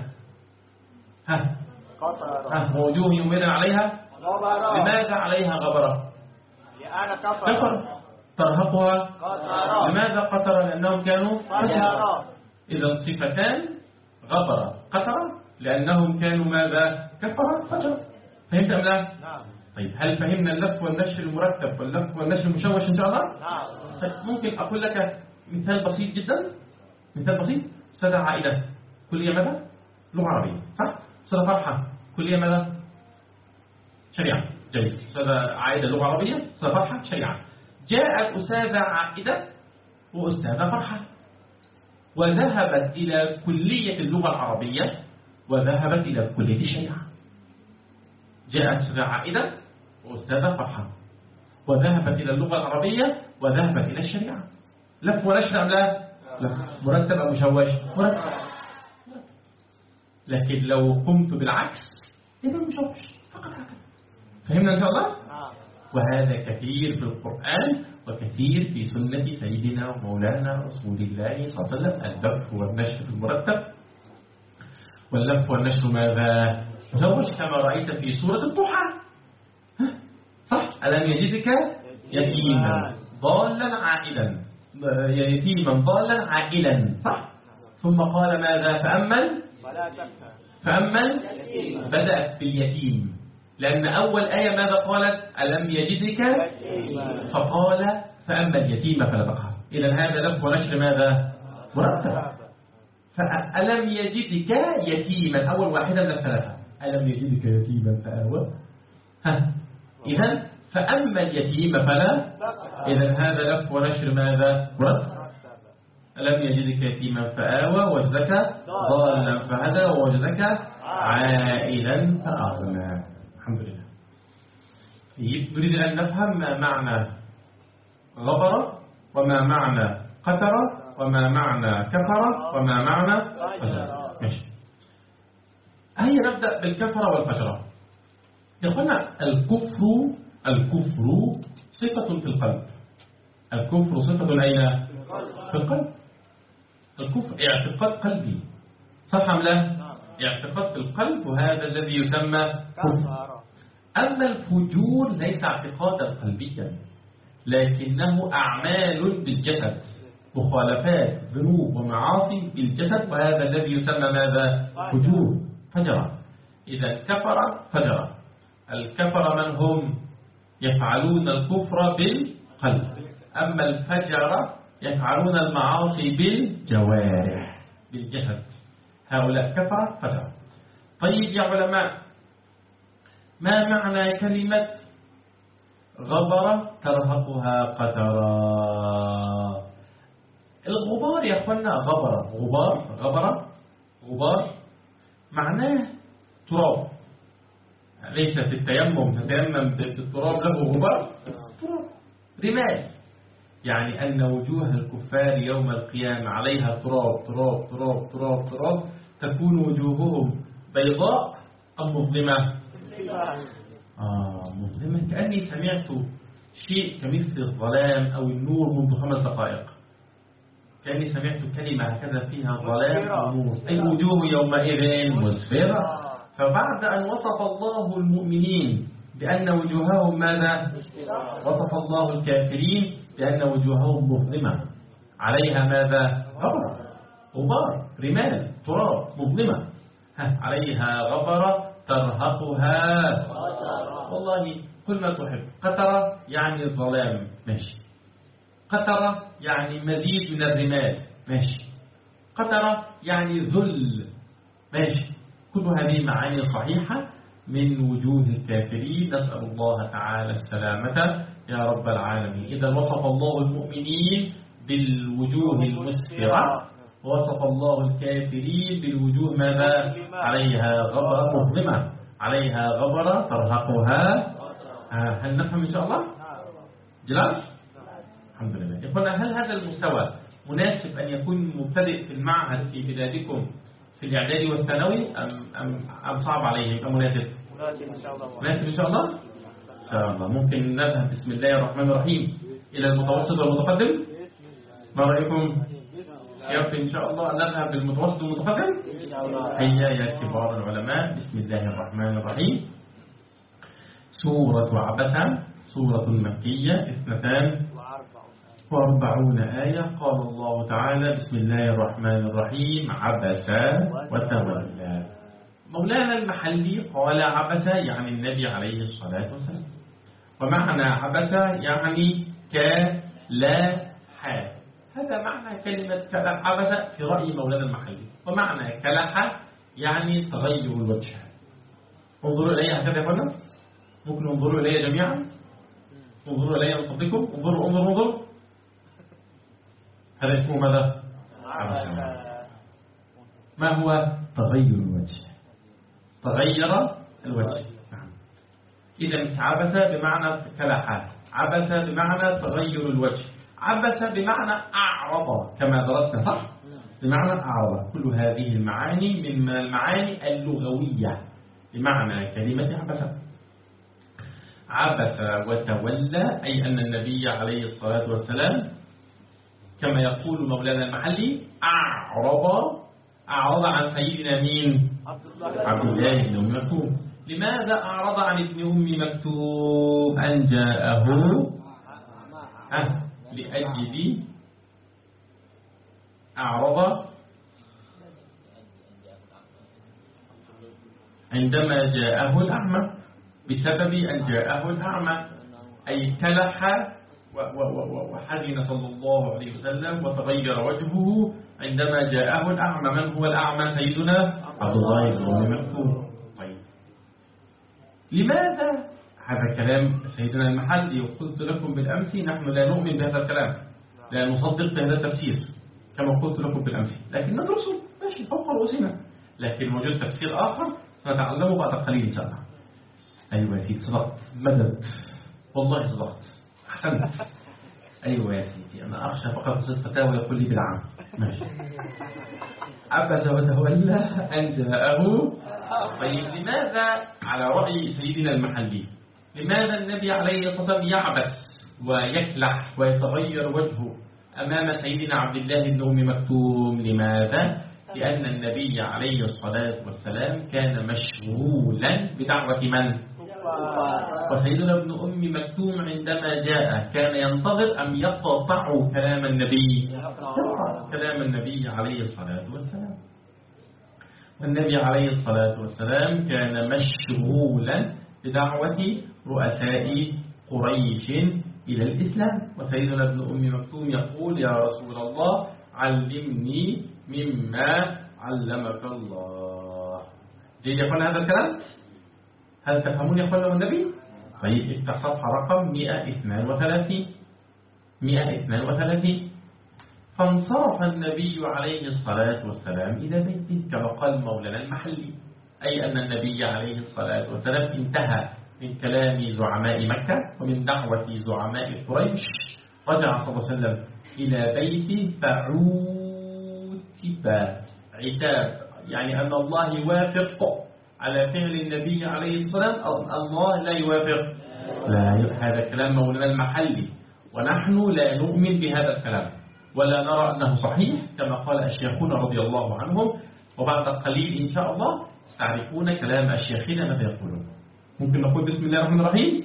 ووجوه يومئذ عليها غبرة. لماذا عليها غبرة؟ كفر ترهقها قطرة. لماذا قطرة؟ لأنهم كانوا فجرا. إذا صفتان غبرة قطرة لأنهم كانوا ماذا؟ كفر فجرا. فهمت أم لا؟ نعم. طيب هل فهمنا اللف والنشر المرتب واللف والنشر المشوش إن شاء الله؟ نعم. طيب ممكن أقول لك مثال بسيط جدا. مثال بسيط. أستاذة عائدة كلية ماذا؟ لغة عربية صح؟ أستاذة فرحة كلية ماذا؟ شريعة. جيد. أستاذة عائدة لغة عربية، أستاذة فرحة شريعة. جاءت أستاذة عائدة وأستاذة فرحة وذهبت إلى كلية اللغة العربية وذهبت إلى كلية الشريعة. جاءت أستاذة عائدة وأستاذة فرحة وذهبت إلى اللغة العربية وذهبت إلى الشريعة. لف ونشر أم لا؟ مرتب أو مشوش؟ مرتب. لكن لو قمت بالعكس يبقى مشوش فقط هكذا. فهمنا إن شاء الله؟ وهذا كثير في القرآن وكثير في سنة سيدنا ومولانا رسول الله صلى الله عليه وسلم. اللف والنشر المرتب واللف والنشر ماذا؟ مشوش كما رأيت في سورة الضحى صح؟ ألم يجدك يتيما ضالا عائلا، يتيما ضالا عائلا، صح؟ ثم قال ماذا؟ فأمن بدأت باليتيم، لأن أول آية ماذا قالت؟ ألم يجدك، فقال فأما اليتيم فلا تقهر. إذا هذا لف ونشر ماذا؟ مرتب. فألم يجدك يتيما، أول واحدة من الثلاثة، ألم يجدك يتيما فآوى. إذا فأما اليتيم فلا، إذا هذا لف ونشر ماذا؟ مرتب. ألم يجدك يتيما فآوى، وجدك ضالا فهدى، ووجدك عائلا فأغنى. الحمد لله. نريد أن نفهم ما معنى غبر، وما معنى قتر، وما معنى كفر، وما معنى فجر. ماشي. هيا نبدأ بالكفر والفجر. يقولنا الكفر صفة في القلب. الكفر صفة أين؟ في القلب. الكفر اعتقاد قلبي، صح أم لا؟ اعتقاد في القلب، وهذا الذي يسمى كفر. أما الفجور ليس اعتقادا قلبيا، لكنه أعمال بالجسد، مخالفات، ذنوب ومعاصي بالجسد، وهذا الذي يسمى ماذا؟ فجور، فجر. إذا كفر فجر. الكفر من هم؟ يفعلون الكفر بالقلب. أما الفجر يفعلون المعاصي بالجوارح، بالجسد. هؤلاء كفر فجر. طيب يا علماء، ما معنى كلمة غبر ترهقها قترا؟ الغبار يا أخوانا، غبار معناه تراب، ليس في التيمم تتيمم بالتراب له غبار، تراب، رمال. يعني أن وجوه الكفار يوم القيامة عليها تراب تراب تراب تراب تراب، تكون وجوههم بيضاء أم مظلمة؟ مظلمة. كأني سمعت شيء كمثل الظلام أو النور منذ 5 دقائق. كأني سمعت كلمة هكذا فيها ظلام أو نور، أي وجوه يومئذ مسفرة. فبعد أن وصف الله المؤمنين بأن وجوههم ماذا؟ وصف الله الكافرين بأن وجوههم مظلمة، عليها ماذا؟ غبار، رمال، تراب، مظلمة، عليها غبرة ترهقها. والله كل ما تحب. قتر يعني الظلام، ماشي. قتر يعني مزيد من الرمال، ماشي. قتر يعني ذل، ماشي. كل هذه معاني صحيحة من وجوه الكافرين، نسأل الله تعالى السلامة يا رب العالمين. إذا وصف الله المؤمنين بالوجوه المسفرة، ووصف الله الكافرين بالوجوه ماذا؟ عليها غبرة مظلمة، عليها غبرة ترهقها. هل نفهم إن شاء الله؟ جلال؟ الحمد لله. يقول هل هذا المستوى مناسب أن يكون مبتدئ في المعهد في بلادكم في الإعدادي والثانوي أم صعب عليهم؟ أم مناسب؟ مناسب إن شاء الله؟ إن شاء الله. ممكن نذهب بسم الله الرحمن الرحيم إلى المتوسط والمتقدم؟ ما رأيكم؟ يكفي إن شاء الله نذهب بالمتوسط والمتقدم؟ هيا يا كبار العلماء، بسم الله الرحمن الرحيم. سورة عبسة، سورة مكية، 42 آية. قال الله تعالى: بسم الله الرحمن الرحيم. عبس وتولى. مولانا المحلي قال عبس يعني النبي عليه الصلاة والسلام، ومعنى عبس يعني كلح. هذا معنى كلمة كلح. عبس في رأي مولانا المحلي. ومعنى كلح يعني تغير الوجه. انظروا إلي هكذا يا فندم. ممكن انظروا إلي جميعا. انظروا إلي من فضلكم. انظروا. هذا اسمه ماذا؟ عبس. ما هو تغير الوجه؟ تغير الوجه. إذا عبس بمعنى كلح، عبس بمعنى تغير الوجه، عبس بمعنى أعرض كما درسنا، صح؟ بمعنى أعرض. كل هذه المعاني من المعاني اللغوية بمعنى كلمة عبس. عبس وتولى أي أن النبي عليه الصلاة والسلام كما يقول مولانا المحلي أعرض عن سيدنا مين؟ عبد الله بن أم مكتوم. لماذا أعرض عن ابن أم مكتوم؟ أن جاءه لأجل أعرض عندما جاءه الأعمى، بسبب أن جاءه الأعمى، أي كلح وحزن صلى الله عليه وسلم وتغير وجهه عندما جاءه الأعمى. من هو الأعمى؟ سيدنا عبد الله بن أم مكتوم. طيب لماذا هذا كلام سيدنا المحلي؟ وقلت لكم بالأمس نحن لا نؤمن بهذا الكلام، لا نصدق بهذا التفسير كما قلت لكم بالأمس، لكن ندرسه ماشي فوق رؤوسنا، لكن موجود تفسير آخر سنتعلمه بعد قليل إن شاء الله. أيوة يا سيدي صدقت، مدد والله صدقت، أحسنت. أيوة يا سيدي أنا أخشى فقط قصة فتاوى يقول لي بالعام. ماشي. عبس وتولى أن جاءه. طيب لماذا على رأي سيدنا المحلي لماذا النبي عليه الصلاة والسلام يعبس ويكلح ويتغير وجهه أمام سيدنا عبد الله بن أم مكتوم؟ لماذا؟ لأن النبي عليه الصلاة والسلام كان مشغولا بدعوة من؟ وسيدنا ابن أم مكتوم عندما جاء كان ينتظر أم يقطع كلام النبي؟ كلام النبي عليه الصلاة والسلام. والنبي عليه الصلاة والسلام كان مشغولا بدعوة رؤساء قريش إلى الإسلام، وسيدنا ابن أم مكتوم يقول يا رسول الله علمني مما علمك الله. جيد يقول هذا الكلام؟ هل تفهمون يقول له النبي؟ طيب افتح صفحة رقم 132. فانصرف النبي عليه الصلاة والسلام إلى بيته كما قال مولانا المحلي، أي أن النبي عليه الصلاة والسلام انتهى من كلام زعماء مكة ومن دعوة زعماء قريش، رجع صلى الله عليه وسلم إلى بيته فعوتب عتاب، يعني أن الله يوافق على فعل النبي عليه الصلاة والسلام. الله لا يوافق، لا، هذا كلام مولانا المحلي ونحن لا نؤمن بهذا الكلام ولا نرى أنه صحيح كما قال أشياخنا رضي الله عنهم، وبعد قليل إن شاء الله تعرفون كلام أشياخنا ماذا يقولون. ممكن نقول بسم الله الرحمن الرحيم.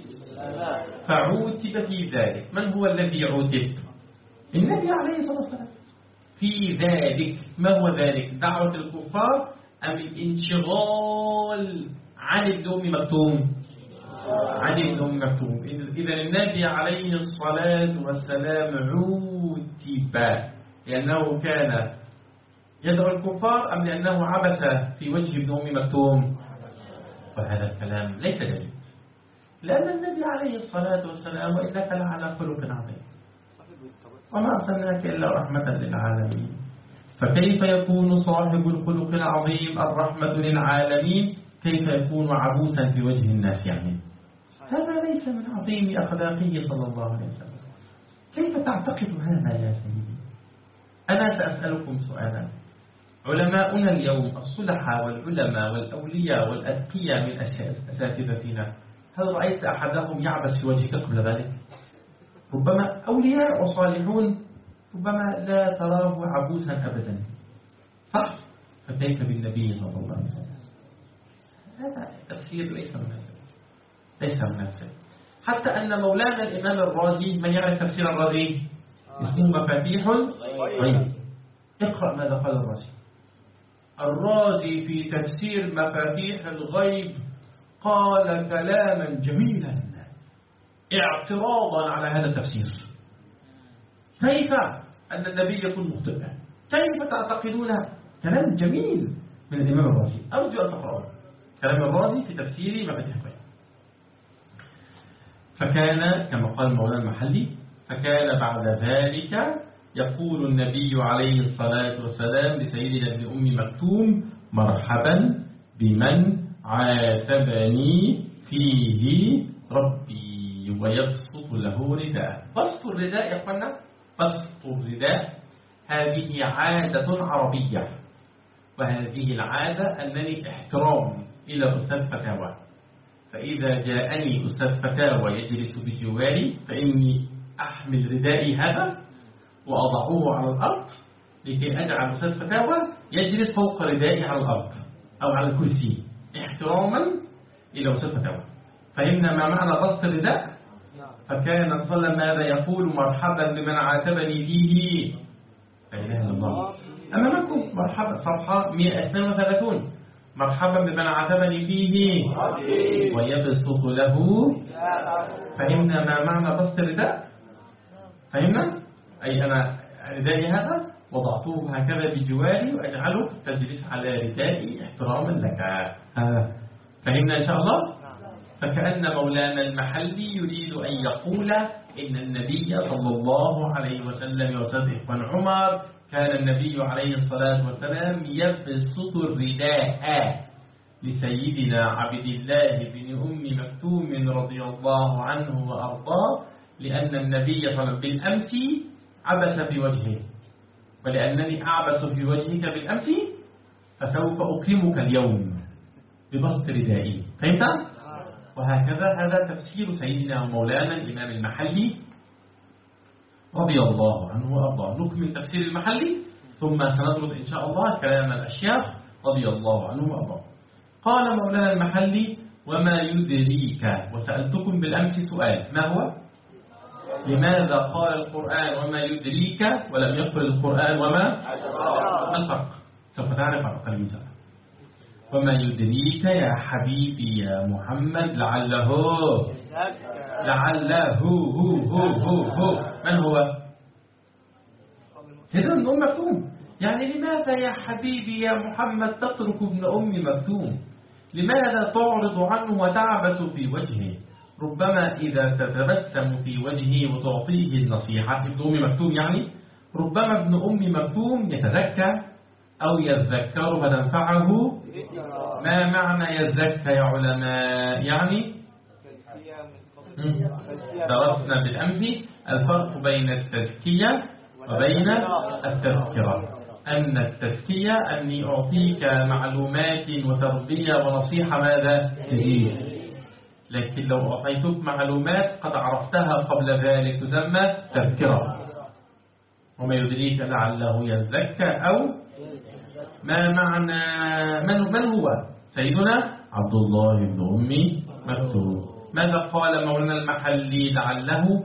فعوتب في ذلك. من هو الذي عوتب؟ النبي عليه الصلاة والسلام. في ذلك، ما هو ذلك؟ دعوة الكفار أم الانشغال عن ابن أم مكتوم؟ عن ابن أم مكتوم. إذا النبي عليه الصلاة والسلام عوتب لأنه كان يدعو الكفار أم لأنه عبث في وجه ابن أم مكتوم؟ وهذا الكلام ليس دليل، لأن النبي عليه الصلاة والسلام وإنك لعلى خلق عظيم وما أرسلناك إلا رحمة للعالمين، فكيف يكون صاحب الخلق العظيم الرحمة للعالمين كيف يكون عبوسا في وجه الناس؟ يعني هذا ليس من عظيم أخلاقه صلى الله عليه وسلم. كيف تعتقد هذا يا سيدي؟ أنا سأسألكم سؤالا. علماؤنا اليوم الصلحاء والعلماء والأولياء والأذكياء من أساتذتنا، هل رأيت أحدهم يعبس في وجهك قبل ذلك؟ ربما أولياء وصالحون ربما لا تراه عبوسا أبدا، صح؟ فكيف بالنبي صلى الله عليه وسلم؟ هذا تفسير ليس مناسب، ليس مناسب. حتى أن مولانا الإمام الرازي، من يعرف تفسير الرازي؟ اسمه مفاتيح الغيب. اقرأ ماذا قال الرازي. الرازي في تفسير مفاتيح الغيب قال كلاما جميلا اعتراضا على هذا التفسير. كيف أن النبي يكون مخطئا؟ كيف تعتقدونها؟ كلام جميل من الإمام الرازي، أرجو أن تقرأه كلام الرازي في تفسير مفاتيح الغيب. فكان كما قال مولانا المحلي، فكان بعد ذلك يقول النبي عليه الصلاة والسلام لسيدنا ابن أم مكتوم مرحبا بمن عاتبني فيه ربي، ويبسط له رداء. بسط الرداء يا أخوانا، بسط الرداء هذه عادة عربية، وهذه العادة أنني احترام إلى أستاذ فتاوى، فإذا جاءني أستاذ فتاوى يجلس بجواري فإني أحمل ردائي هذا وأضعه على الأرض لكي أجعل أستاذ فتاوى يجلس فوق ردائي على الأرض أو على الكرسي احتراما إلى أستاذ فتاوى. فهمنا ما معنى بسط الرداء؟ فكان صلى الله عليه وسلم ماذا يقول؟ مرحبا بمن عاتبني فيه. لا إله إلا الله. أمامكم مرحبا، صفحة 132. مرحبا بمن عاتبني فيه ويبسط له. فهمنا ما معنى بسط الرداء؟ فهمنا؟ أي أنا ردائي هذا وضعته هكذا بجواري وأجعله تجلس على ردائي احتراما لك. فهمنا إن شاء الله؟ فكأن مولانا المحلي يريد أن يقول إن النبي صلى الله عليه وسلم يصدق عن عمر كان النبي عليه الصلاة والسلام يبسط الرداء لسيدنا عبد الله بن أم مكتوم رضي الله عنه وأرضاه، لأن النبي صلى الله عليه وسلم بالأمس عبس في وجهه، ولأنني أعبس في وجهك بالأمس فسوف أكرمك اليوم ببسط ردائي. فهمت؟ وهكذا هذا تفسير سيدنا ومولانا الإمام المحلي رضي الله عنه وأرضاه. نكمل تفسير المحلي ثم سندرس إن شاء الله كلام الأشياخ رضي الله عنه وأرضاه. قال مولانا المحلي: وما يدريك. وسألتكم بالأمس سؤال، ما هو؟ لماذا قال القرآن وما يدريك ولم يقل القرآن وما الفرق؟ سوف تعرف فرق المثال. وما يدريك يا حبيبي يا محمد لعله هو من هو؟ سيدنا ابن أم مكتوم. يعني لماذا يا حبيبي يا محمد تترك ابن أم مكتوم؟ لماذا تعرض عنه وتعبس في وجهه؟ ربما إذا تتبسم في وجهه وتعطيه النصيحة ابن أم مكتوم، يعني ربما ابن أم مكتوم يتذكر أو يذكر فتنفعه. ما معنى يذكر يا علماء؟ يعني درسنا بالأمس الفرق بين التزكية وبين التذكرة. أن التزكية أني أعطيك معلومات وتربية ونصيحة ماذا تجيب، لكن لو أعطيتك معلومات قد عرفتها قبل ذلك تسمى تذكرة. وما يدريك لعله يزكى أو ما معنى من هو سيدنا عبد الله بن أم مكتوم. ماذا قال مولانا المحلي؟ لعله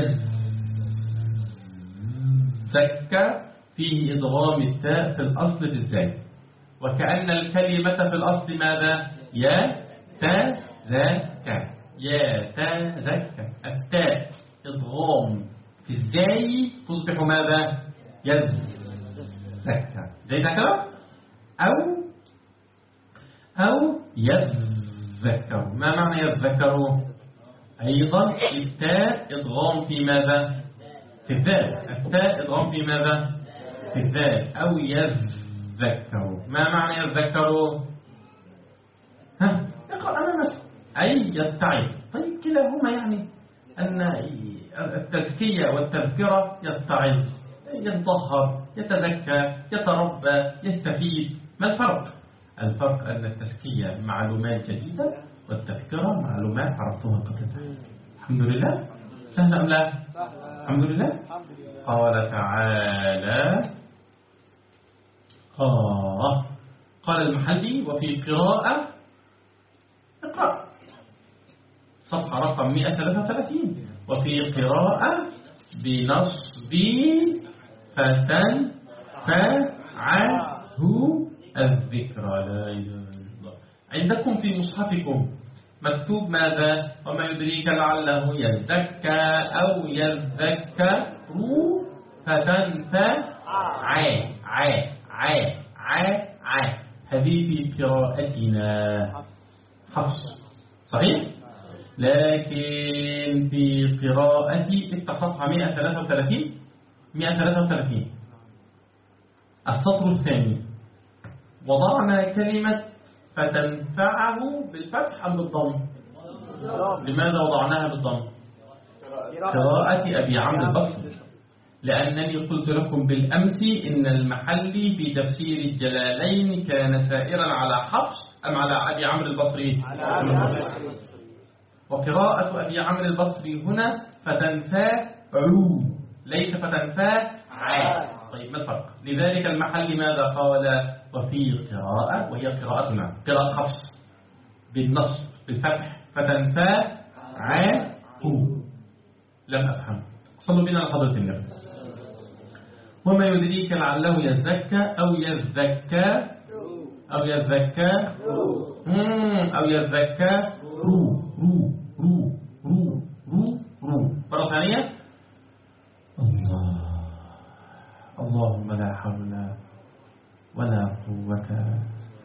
يزكى فيه إضغام التاء في الأصل بالزاي، وكأن الكلمة في الأصل ماذا؟ يتزكى. التاء إضغام في الزاي تصبح ماذا؟ يزكى. زي ذكر أو يذكر. ما معنى يذكر؟ أيضا التاء إضغام في ماذا؟ في الذال. التاء إضغام في ماذا؟ في الذال. أو يذكر. ما معنى يذكر؟ اقرأ أمامك. أي يستعيد. طيب كلاهما يعني أن التزكية والتذكرة يستعيد، يتطهر، يتذكى، يتربى، يستفيد. ما الفرق؟ الفرق أن التزكية معلومات جديدة والتذكرة معلومات عرفتها قبل ذلك. الحمد لله. سهل أم لا؟ الحمد لله. قال تعالى قال المحلي: وفي قراءة اقرأ صفحة رقم 133. وفي قراءة بنصب فتنفعه الذكرى. لا إله إلا الله. عندكم في مصحفكم مكتوب ماذا؟ وما يدريك لعله يزكى أو يذكر فتنفع. هذه في قراءتنا حفص صحيح، لكن في قراءتي اتصفها 133 السطر الثاني وضعنا كلمة فتنفعه بالفتح أم بالضم؟ لماذا وضعناها بالضم؟ قراءة أبي عمرو البصري، لأنني قلت لكم بالأمس إن المحلي في تفسير الجلالين كان سائرا على حفص أم على أبي عمرو البصري؟ وقراءة أبي عمرو البصري هنا فتنفعوا ليس فتنفع. طيب ما الفرق؟ لذلك المحلي ماذا قال؟ وفي قراءة، وهي قراءتنا قراءة حفص بالنصب بالفتح فتنفعه. لم أفهم. صلوا بنا على حضرة النبي. وما يدريك لعله يزكى أو يزكى أو يزكى أو يزكى رو رو رو رو رو رو. مرة ثانية. اللهم لا حول ولا قوة.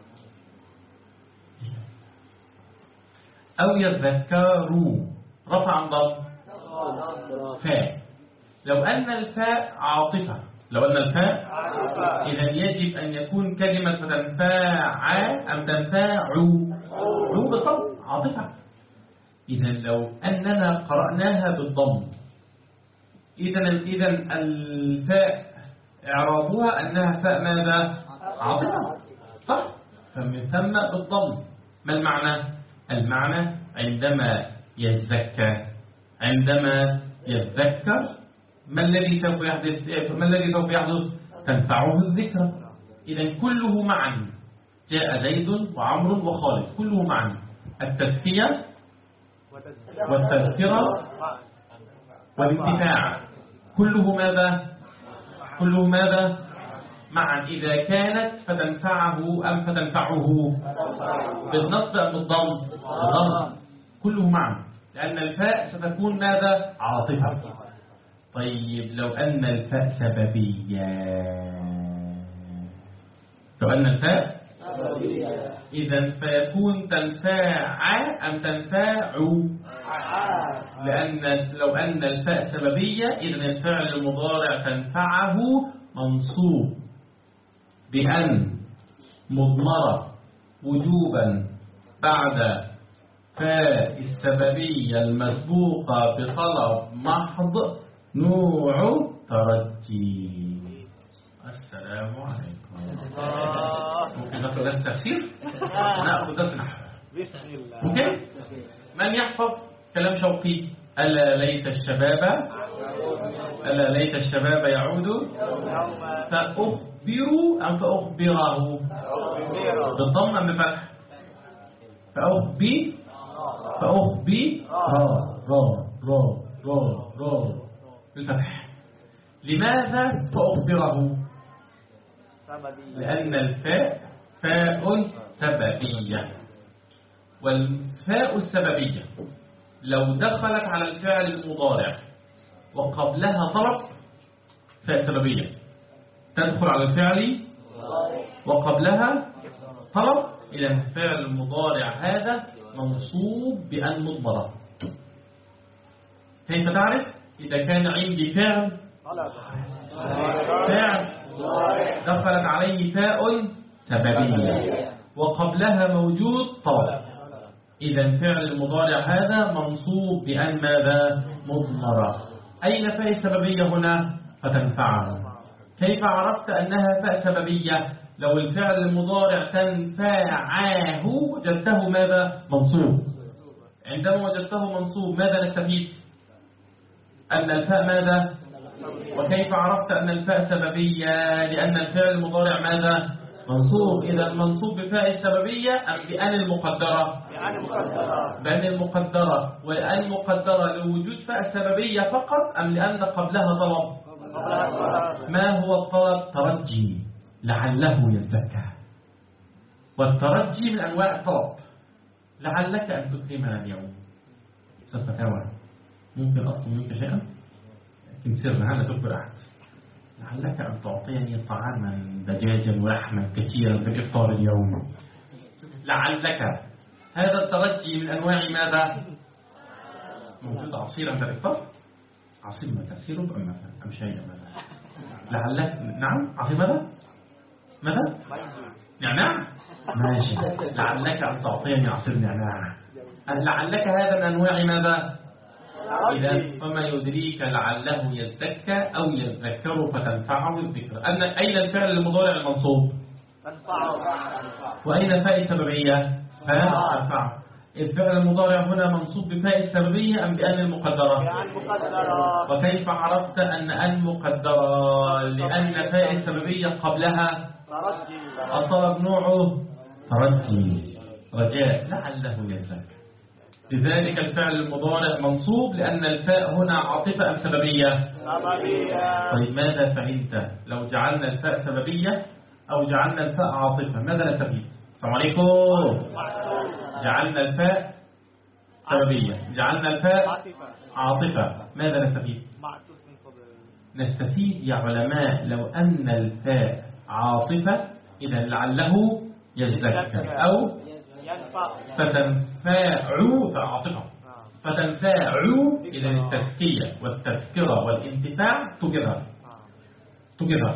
أو يذكروا رفع ضم فاء. لو أن الفاء عاطفة، لو أن الفاء إذا يجب أن يكون كلمة تنفاع أم تنفاعوا رو بالضم عاطفة. إذا لو أننا قرأناها بالضم إذا الفاء إعرابها أنها فاء ماذا؟ عاطفة، صح؟ فمن ثم بالضم. ما المعنى؟ المعنى عندما يزكى، عندما يذكر ما الذي سوف يحدث؟ تنفعه الذكرى. إذا كله معا، جاء زيد وعمر وخالد كله معا، التزكية والتذكرة والانتفاع كله ماذا؟ كله ماذا؟ معا. إذا كانت فتنفعه أم فتنفعه؟ بالنصب أم بالضم؟ بالضم. كله معا، لأن الفاء ستكون ماذا؟ عاطفة. طيب لو أن الفاء سببية، لو أن الفاء إذا فيكون تنفاع أم تنفاع؟ لأن لو أن الفاء سببية إذا الفعل المضارع تنفعه منصوب بأن مضمرة وجوبا بعد فاء السببية المسبوقة بطلب محض نوع ترجي. السلام عليكم. ممكن ناخذ درس تفسير؟ ناخذ درس نحو. بسم الله. ممكن؟ من يحفظ كلام شوقي؟ ألا ليت الشباب، ألا ليت الشباب يعود فأخبروا أم فأخبره؟ بالضم أم بفتح؟ فأخبر را بالفتح. لماذا فأخبره؟ لأن الفاء فاء سببية، والفاء السببية لو دخلت على الفعل المضارع وقبلها طلب، فاء سببية تدخل على الفعل وقبلها طلب، إلى الفعل المضارع هذا منصوب بأن مضمرة. كيف تعرف؟ إذا كان عندي فعل دخلت عليه فاء سببية وقبلها موجود طلب، إذا فعل المضارع هذا منصوب بأن ماذا؟ مضمرة. أين فاء السببية هنا؟ فتنفعه. كيف عرفت أنها فاء سببية؟ لو الفعل المضارع تنفعه وجدته ماذا؟ منصوب. عندما وجدته منصوب ماذا نستفيد؟ أن الفاء ماذا؟ وكيف عرفت أن الفاء سببية؟ لأن الفعل المضارع ماذا؟ منصوب. إذا المنصوب بفاء السببية أم بأن المقدرة؟ بأن المقدرة. وأن المقدرة لوجود فاء السببية فقط أم لأن قبلها طلب؟ ما هو الطلب؟ ترجي لعله يزكى. والترجي من أنواع الطلب. لعلك أن تكرمنا اليوم فتاوى، ممكن أطلب منك شيئا لكن سرنا هذا تكبر أحد. لعلك أن تعطيني طعاما دجاجا ولحما كثيرا في الإفطار اليوم. لعلك. هذا الترجي من أنواع ماذا؟ موجود عصيرا في الإفطار؟ عصير ماذا؟ سيرب أم ماذا؟ أم شيء ماذا؟ لعلك. نعم عصير ماذا؟ ماذا؟ نعناع؟ ماشي. لعلك أن تعطيني عصير نعناع. لعلك هذا من أنواع ماذا؟ إذا فما يدريك لعله يزكى أو يذكر فتنفعه الذكر. أين الفعل المضارع المنصوب؟ وأين فاء السببية؟ فتنفعه. الفعل المضارع هنا منصوب بفاء السببية أم بأن المقدرة؟ وكيف عرفت أن مقدرة؟ لأن فاء السببية قبلها الطلب نوعه ترجي، رجاء لعله يزكى. لذلك الفعل المضارع منصوب لأن الفاء هنا عاطفة أم سببية؟ سببية. طيب ماذا فعلت لو جعلنا الفاء سببية أو جعلنا الفاء عاطفة؟ ماذا نستفيد؟ السلام عليكم. جعلنا الفاء سببية، جعلنا الفاء عاطفة، ماذا نستفيد؟ نستفيد يا علماء لو أن الفاء عاطفة إذا لعله يذكر أو فتنفاع فعاطفة فتنفاع إذا التزكية والتذكرة والانتفاع together.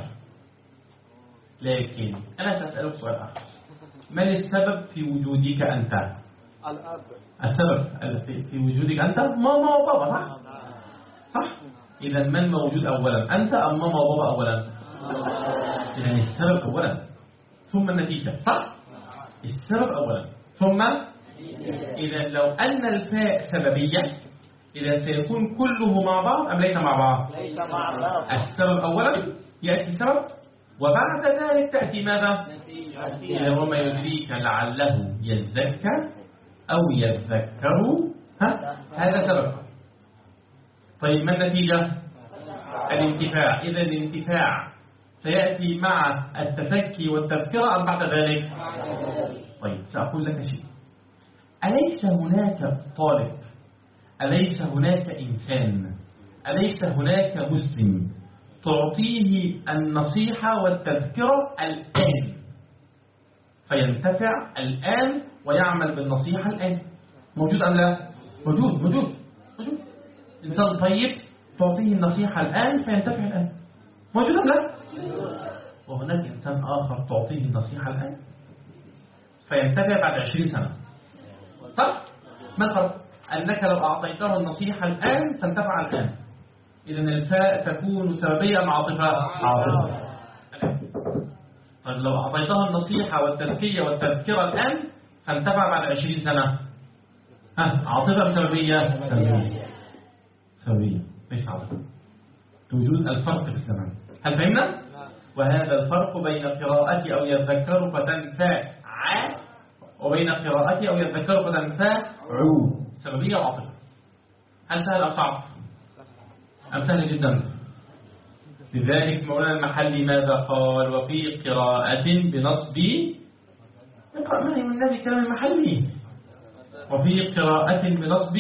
لكن أنا سأسألك سؤال آخر، من السبب في وجودك أنت؟ الأب. السبب في وجودك أنت ماما وبابا، صح؟ إذا من موجود أولا، أنت أم ماما وبابا أولا؟ إذا السبب أولا ثم النتيجة، صح؟ السبب أولا ثم إذا لو أن الفاء سببية إذا سيكون كله مع بعض أم ليس مع بعض؟ ليس مع بعض. السبب أولا يأتي السبب وبعد ذلك تأتي ماذا؟ إذا وما يدريك لعله يذكر أو يذكر، هذا سبب. طيب ما النتيجة؟ الانتفاع. إذا الانتفاع سيأتي مع التزكي والتذكرة أم بعد ذلك؟ طيب سأقول لك شيء، أليس هناك طالب، أليس هناك إنسان، أليس هناك مسلم تعطيه النصيحة والتذكرة الآن فينتفع الآن ويعمل بالنصيحة الآن؟ موجود أم لا؟ موجود. إنسان طيب تعطيه النصيحة الآن فينتفع الآن، موجود أم لا؟ وهناك إنسان آخر تعطيه النصيحة الآن فينتفع بعد 20 سنة، صح؟ ما الفرق؟ أنك لو أعطيته النصيحة الآن تنتفع الآن. إذا الفاء تكون سببية مع عاطفة. طيب لو أعطيته النصيحة والتزكية والتذكرة الآن تنتفع بعد 20 سنة، عاطفة سببية؟ سببية ليس عاطفة. توجد الفرق في الزمان، هل فهمنا؟ وهذا الفرق بين قراءة أو يذكر فتنفع وبين قراءة أو يذكر فتنفع سببية وعاطفة. هل سهل أو صعب؟ أم سهل جدا؟ لذلك مولانا المحلي ماذا قال؟ وفي قراءة بنصب، اقرأ معي من النبي كلام المحلي. وفي قراءة بنصب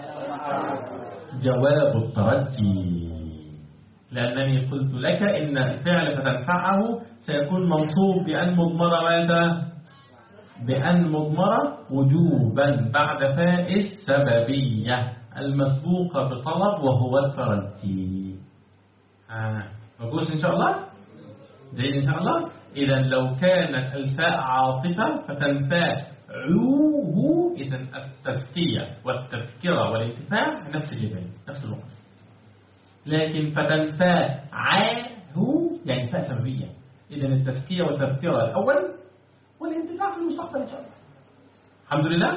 جواب الترجي، لأنني قلت لك إن الفعل فتنفعه سيكون منصوب بأن مضمرة ماذا؟ بأن مضمرة وجوبا بعد فاء السببية المسبوقة بطلب وهو الترجي. مقوس إن شاء الله؟ جيد إن شاء الله. إذا لو كانت الفاء عاطفة فتنفعه، إذا التزكية والتذكرة والانتفاع نفس الجبل نفس الوقت. لكن فتنفعه يعني فاء سببية، إذا التزكية والتذكرة الأول والانتفاع في المستقبل إن شاء الله. الحمد لله.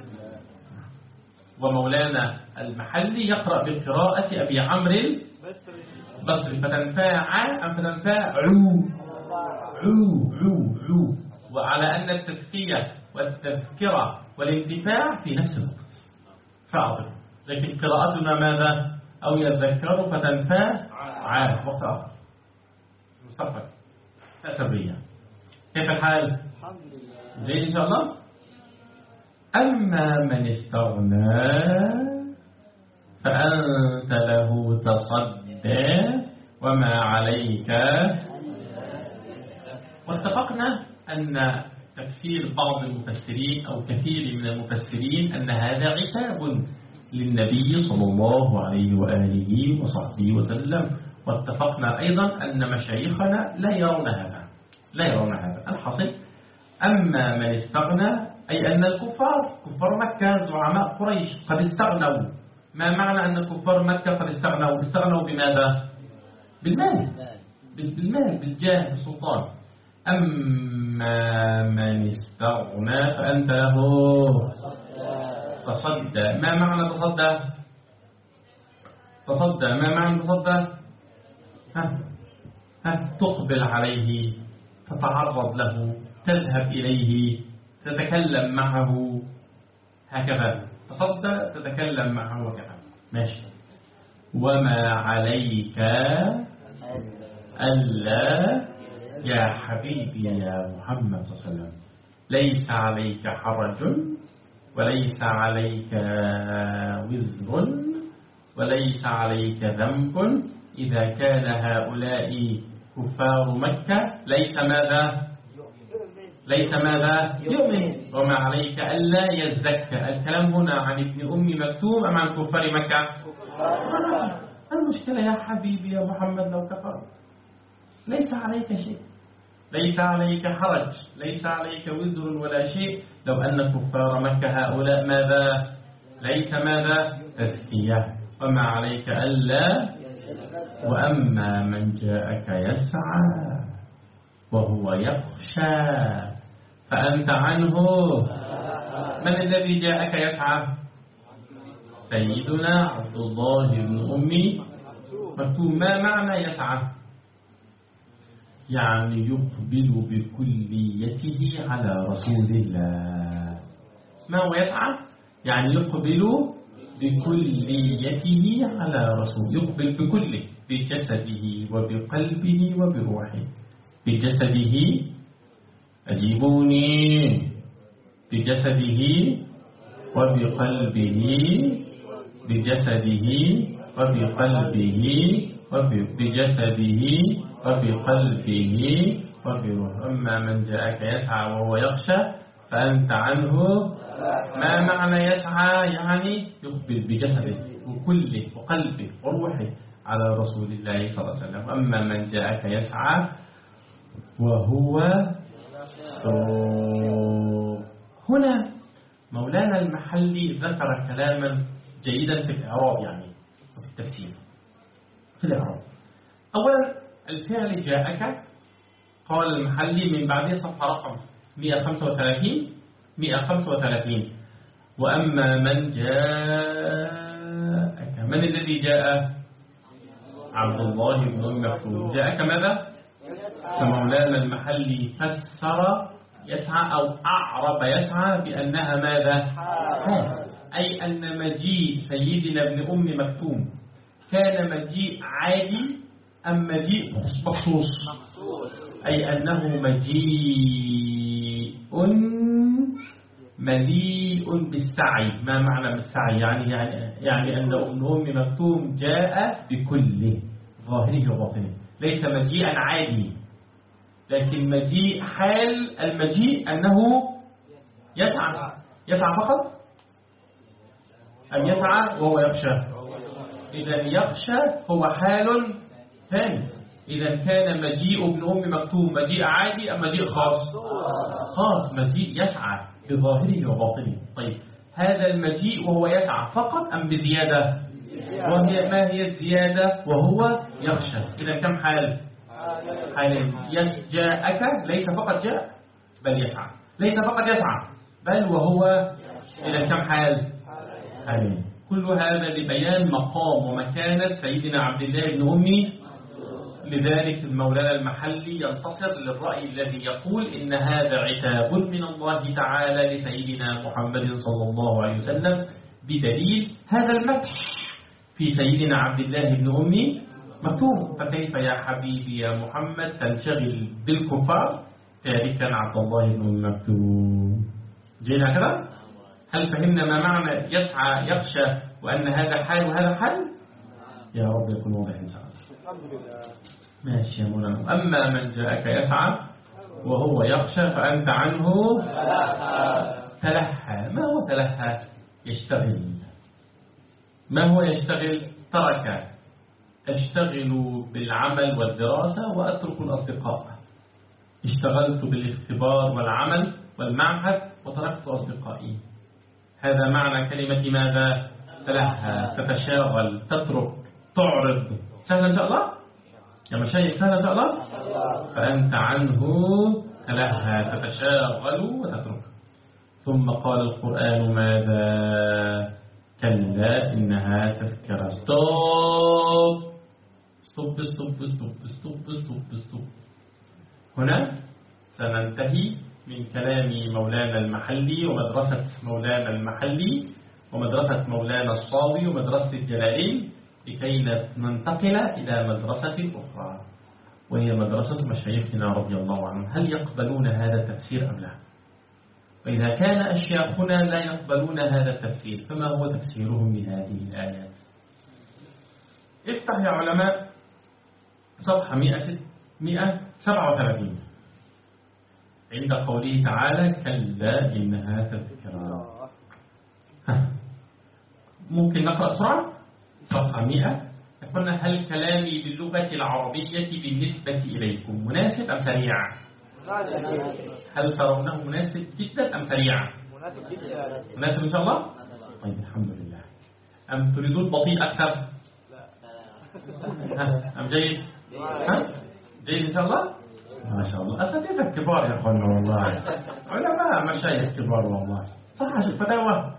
ومولانا المحلي يقرأ بقراءة أبي عمرو البصري فتنفاع أم فتنفاع وعلى أن التزكية والتذكرة والانتفاع في نفس الوقت فأعطي. لكن قراءتنا ماذا؟ أو يذكر فتنفاع وقت آخر المستقبل تأسبية. كيف الحال؟ جيد إن شاء الله. أما من استغنى فأنت له تصدى وما عليك. واتفقنا أن تفسير بعض المفسرين أو كثير من المفسرين أن هذا عتاب للنبي صلى الله عليه وآله وصحبه وسلم. واتفقنا أيضا أن مشايخنا لا يرون هذا الحاصل. أما من استغنى أي أن كفار مكة زعماء قريش قد استغنوا. ما معنى أن كفار مكة قد استغنوا بماذا؟ بالمال بالجاه بالسلطان. أما من استغنى فأنت له تصدى. ما معنى تصدى؟ ما معنى تصدى؟ تقبل عليه، تتعرض له، تذهب إليه، تتكلم معه، هكذا تصدى تتكلم معه وكذا. ماشي. وما عليك ألا يا حبيبي يا محمد صلى الله عليه وسلم ليس عليك حرج وليس عليك وزر وليس عليك ذنب إذا كان هؤلاء كفار مكة ليس ماذا يؤمن. وما عليك ألا يزكى. الكلام هنا عن ابن أم مكتوم أم عن كفار مكة؟ المشكلة يا حبيبي يا محمد لو كفر ليس عليك شيء، ليس عليك حرج، ليس عليك وزر ولا شيء. لو أن كفار مكة هؤلاء ماذا؟ ليس تزكية. وما عليك ألا. وأما من جاءك يسعى وهو يخشى فأنت عنه. من الذي جاءك يسعى؟ سيدنا عبد الله بن أم مكتوم. ما معنى يسعى؟ يعني يقبل بكليته على رسول الله. ما هو يسعى؟ يعني يقبل بكليته على رسول، يقبل بكله، بجسده وبقلبه وبروحه. بجسده، أجيبوني، بجسده وبقلبه، بجسده وبقلبه بجسده وبقلبه وبروحه. أما من جاءك يسعى وهو يخشى فأنت عنه. ما معنى يسعى؟ يعني يقبل بجسده وكله وقلبه وروحه على رسول الله صلى الله عليه وسلم. أما من جاءك يسعى وهو هنا مولانا المحلي ذكر كلاما جيدا في الإعراب، يعني في التفسير في الإعراب. أولا الفعل جاءك قال المحلي من بعده صفحة رقم 135. وأما من جاءك، من الذي جاء؟ عبد الله بن أم مكتوم. جاءك ماذا؟ فمولانا المحلي فسر يسعى أو أعرب يسعى بأنها ماذا؟ أي أن مجيء سيدنا ابن أم مكتوم كان مجيء عادي أم مجيء مخصوص؟ أي أنه مجيء مليء بالسعي. ما معنى بالسعي؟ يعني أن ابن أم مكتوم جاء بكله ظاهره وباطنه، ليس مجيئا عادي، لكن مجيء حال المجيء أنه يسعى فقط أم يسعى وهو يخشى؟ إذا يخشى هو حال ثاني. إذا كان مجيء ابن أم مكتوم مجيء عادي أم مجيء خاص؟ مجيء يسعى بظاهره وباطنه. طيب هذا المجيء وهو يسعى فقط أم بزيادة؟ وهي ما هي الزيادة؟ وهو يخشى. إذا كم حال؟ حالين. جاءك ليس فقط جاء بل يسعى، ليس فقط يسعى بل وهو. إذا كم حال؟ حالين. كل هذا لبيان مقام ومكانة سيدنا عبد الله بن أمي. لذلك المولانا المحلي ينتصر للرأي الذي يقول إن هذا عتاب من الله تعالى لسيدنا محمد صلى الله عليه وسلم، بدليل هذا المدح في سيدنا عبد الله بن أمي مكتوم. فكيف يا حبيبي يا محمد تنشغل بالكفار تاركا عبد الله بن أمي مكتوم؟ جينا كده؟ هل فهمنا ما معنى يسعى يخشى وأن هذا حال وهذا حال؟ يا رب يكون واضح إن شاء الله. ماشي يا مولانا. أما من جاءك يسعى وهو يخشى فأنت عنه تلهى. ما هو تلهى؟ يشتغل. ما هو يشتغل؟ ترك. أشتغل بالعمل والدراسة وأترك الأصدقاء. اشتغلت بالاختبار والعمل والمعهد وتركت أصدقائي. هذا معنى كلمة ماذا؟ تلهى، تتشاغل، تترك، تعرض. سهل إن شاء الله يا مشايخ؟ سهل إن شاء الله. فأنت عنه تلهى، تتشاغل وتترك. ثم قال القرآن ماذا؟ كلا إنها تذكرة. ستوب. هنا سننتهي من كلام مولانا المحلي ومدرسة مولانا المحلي ومدرسة مولانا الصاوي ومدرسة الجلالين، لكي ننتقل إلى مدرسة أخرى وهي مدرسة مشايخنا رضي الله عنهم. هل يقبلون هذا التفسير أم لا؟ وإذا كان أشياخنا لا يقبلون هذا التفسير فما هو تفسيرهم لهذه الآيات؟ افتح يا علماء صفحة 137 عند قوله تعالى كلا إنها تذكرة. ممكن نقرأ بسرعة صفحة 100. قلنا هل كلامي باللغة العربية بالنسبة إليكم مناسب أم سريع؟ هل ترونه مناسب جدا أم سريع؟ مناسب إن شاء الله؟ طيب الحمد لله. أم تريدون بطيء أكثر؟ أم جيد؟ جيد إن شاء الله؟ ما شاء الله. أساتذة كبار يا أخوانا والله، علماء مشايخ كبار والله. صح فتاوى.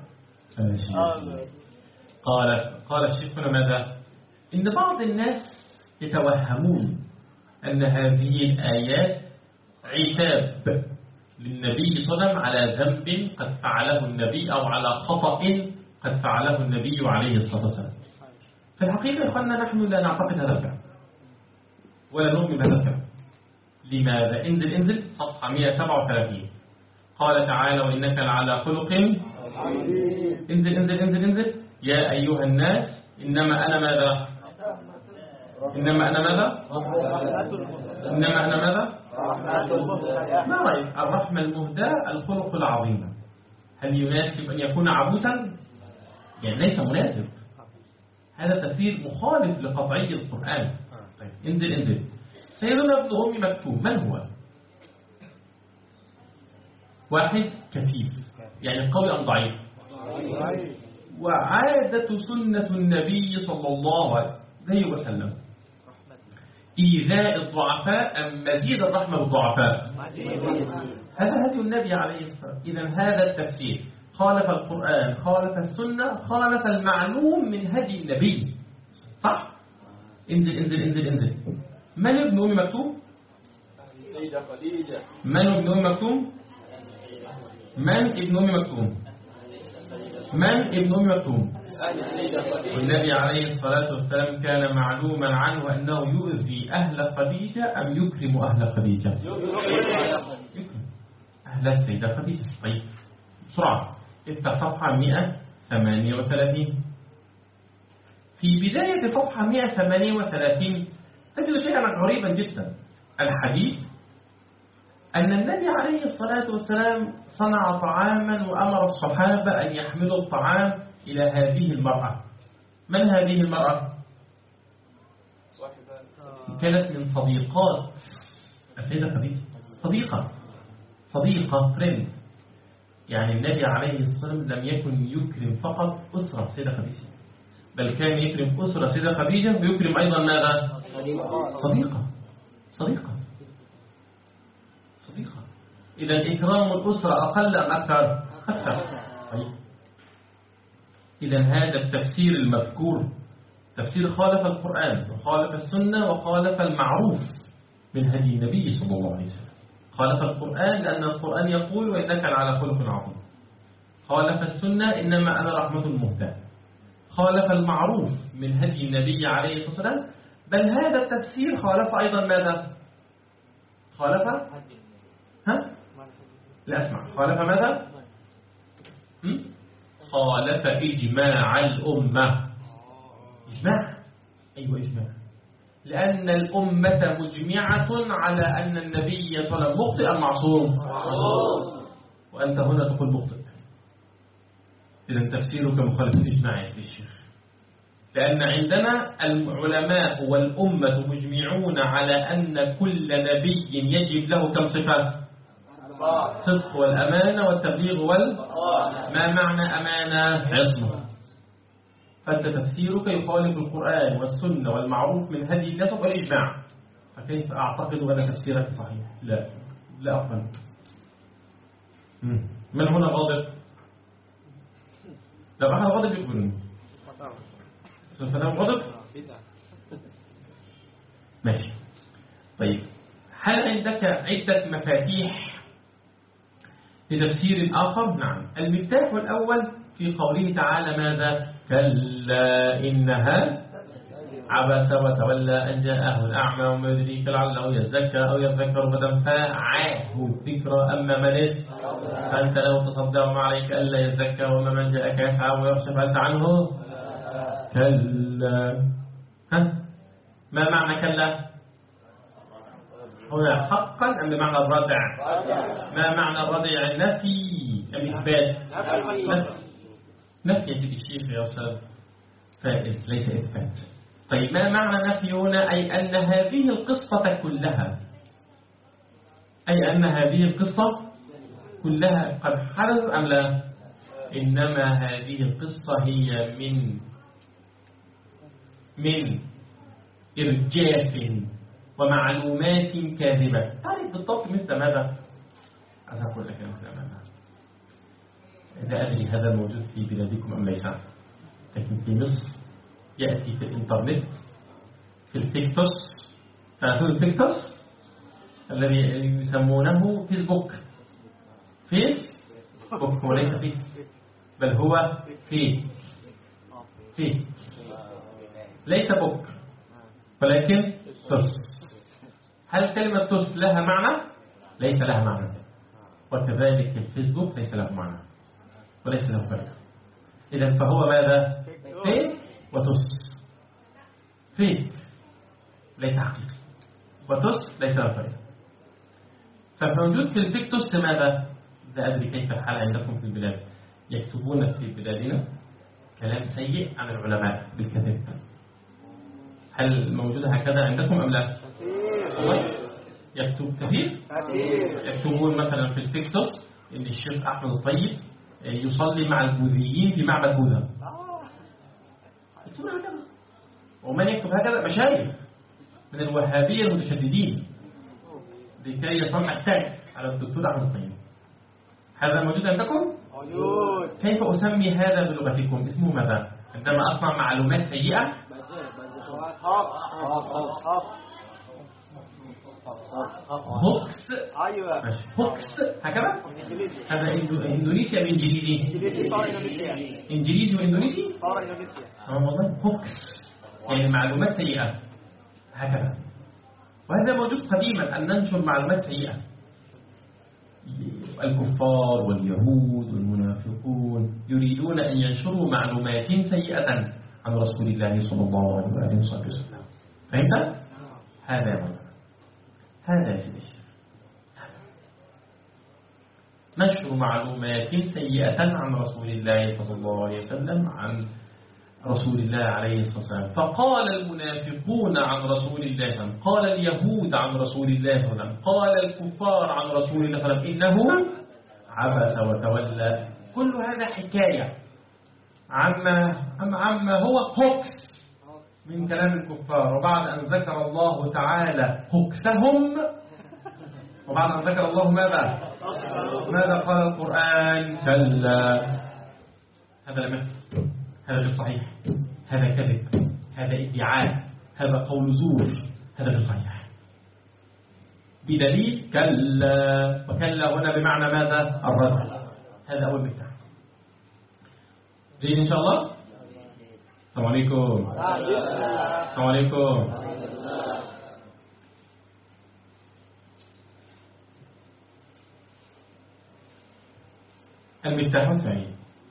قال الشيخ ماذا؟ إن بعض الناس يتوهمون أن هذه الآيات عتاب للنبي صلى الله عليه وسلم على ذنب قد فعله النبي أو على خطأ قد فعله النبي عليه الصلاة والسلام. في الحقيقة يا أخوانا نحن لا نعتقد هذا الفعل ولا نؤمن بهذا الفعل. لماذا؟ انزل صفحة 137. قال تعالى وإنك لعلى خلق. انزل يا أيها الناس إنما أنا ماذا؟ إنما أنا ماذا؟ ما رأيك؟ الرحمة المهداة الخلق العظيم. هل يناسب أن يكون عبوسا؟ يعني ليس مناسب. هذا تفسير مخالف لقطعي القرآن. طيب انزل. سيدنا ابن أم مكتوم من هو؟ واحد كفيف، يعني قوي أم ضعيف؟ وعادة سنة النبي صلى الله عليه وسلم إيذاء الضعفاء أم مزيد الرحمة بالضعفاء؟ هذا هدي النبي عليه الصلاة والسلام. إذن هذا التفسير خالف القرآن، خالف السنة، خالف المعلوم من هدي النبي. صح؟ انزل. من ابن أم مكتوم؟ من ابن أم مكتوم؟ والنبي عليه الصلاة والسلام كان معلوما عنه أنه يؤذي أهل خديجة أم يكرم أهل خديجة؟ يكرم أهل السيدة خديجة. طيب بسرعة افتح صفحة 138. في بداية صفحة 138 تجد شيئا غريبا جدا. الحديث أن النبي عليه الصلاة والسلام صنع طعاما وأمر الصحابة أن يحملوا الطعام إلى هذه المرأة. من هذه المرأة؟ كانت من صديقات السيدة خديجة. صديقة فريند. يعني النبي عليه الصلاة والسلام لم يكن يكرم فقط أسرة السيدة خديجة، بل كان يكرم أسرة السيدة خديجة ويكرم أيضا ماذا؟ صديقة. إذا إكرام الأسرة أقل أم أكثر؟ طيب. إذا هذا التفسير المذكور تفسير خالف القرآن وخالف السنة وخالف المعروف من هدي النبي صلى الله عليه وسلم. خالف القرآن لأن القرآن يقول وإنك على خلق عظيم. خالف السنة إنما أنا رحمة مهداة. خالف المعروف من هدي النبي عليه الصلاة والسلام. بل هذا التفسير خالف أيضا ماذا؟ خالف لا أسمع. خالف ماذا؟ خالف إجماع الأمة. إجماع؟ أيوة إجماع. لأن الأمة مجمعة على أن النبي صلى الله عليه وسلم مخطئ أم معصوم؟ وأنت هنا تقول مخطئ. إذا تفسيرك مخالف الإجماع يا الشيخ. لأن عندنا العلماء والأمة مجمعون على أن كل نبي يجب له كم صفة؟ صدق والأمانة والتبليغ ما معنى أمانة؟ عصمة. فأنت تفسيرك يخالف القرآن والسنة والمعروف من هدي النسب والإجماع. فكيف أعتقد أن تفسيرك صحيح؟ لا أفهم. من هنا غاضب؟ لو أحد غاضب يقبلني. سنفهم غاضب؟ ماشي. طيب هل عندك عدة مفاتيح لتفسير آخر. نعم، المفتاح الأول في قوله تعالى ماذا؟ كلا إنها عبس وتولى أن جاءه الأعمى وما يدريك لعله يزكى أو يذكر فتنفعه الذكرى أما من فأنت له تصدى وما عليك ألا يزكى وما من جاءك يسعى ويخشى فأنت عنه كلا. ما معنى كلا هنا؟ حقا أم بمعنى الردع؟ ما معنى الردع؟ النفي أم إثبات؟ نفي يا سيدي الشيخ يا أستاذ فائز، ليس إثبات. طيب ما معنى نفي هنا؟ أي أن هذه القصة كلها، أي أن هذه القصة كلها قد حدث أم لا؟ إنما هذه القصة هي من إرجاف ومعلومات كاذبة. تعرف بالضبط مثل ماذا؟ أنا أقول لك مثل ماذا؟ لا أدري هذا الموجود في بلادكم أم ليس، لكن في مصر يأتي في الإنترنت في التيكتوس، تعرفون التيكتوس الذي يسمونه فيسبوك. فيسبوك وليس فيه، بل هو فيه ليس بوك ولكن توس. هل كلمة توس لها معنى؟ ليس لها معنى. وكذلك الفيسبوك ليس له معنى وليس له فرق. إذن فهو ماذا؟ فيك وتوس. فيك ليس حقيقي وتوس ليس له فرق. فالموجود في الفيكتوس ماذا؟ لا أدري كيف الحال عندكم في البلاد. يكتبون في بلادنا كلام سيء عن العلماء بالكذب. هل موجود هكذا عندكم أم لا؟ يكتب كثير. يكتبون مثلا في التيكتوك إن الشيخ أحمد الطيب يصلي مع البوذيين في معبد بوذا. يكتبون هكذا. ومن يكتب هكذا؟ مشايخ من الوهابية المتشددين لكي يصنع التاج على الدكتور أحمد الطيب. هذا موجود عندكم؟ موجود. كيف أسمي هذا بلغتكم؟ اسمه ماذا؟ عندما أصنع معلومات سيئة هوكس. أيوة هوكس هكذا. هذا إندونيسي أم إنجليزي؟ إنجليزي وإندونيسي؟ والله هوكس يعني معلومات سيئة هكذا. وهذا موجود قديما أن ننشر معلومات سيئة. الكفار واليهود والمنافقون يريدون أن ينشروا معلومات سيئة عن رسول الله صلى الله عليه وسلم. فهمت؟ هذا يا سيدي نشر معلومات سيئة عن رسول الله صلى الله عليه وسلم، عن رسول الله عليه الصلاة والسلام. فقال المنافقون عن رسول الله صلى الله عليه وسلم، قال اليهود عن رسول الله صلى الله عليه وسلم، قال الكفار عن رسول الله صلى الله عليه وسلم إنه عبس وتولى. كل هذا حكاية عما هو هوكس من كلام الكفار. وبعد أن ذكر الله تعالى هوكسهم، وبعد أن ذكر الله ماذا قال القرآن؟ كلا. هذا لم يحدث، هذا غير صحيح، هذا كذب، هذا ادعاء، هذا قول زور، هذا غير صحيح. بدليل كلا. وكلا هنا بمعنى ماذا؟ الرد. هذا أول مفتاح. جيد إن شاء الله. السلام عليكم. السلام عليكم. المفتاح الثاني.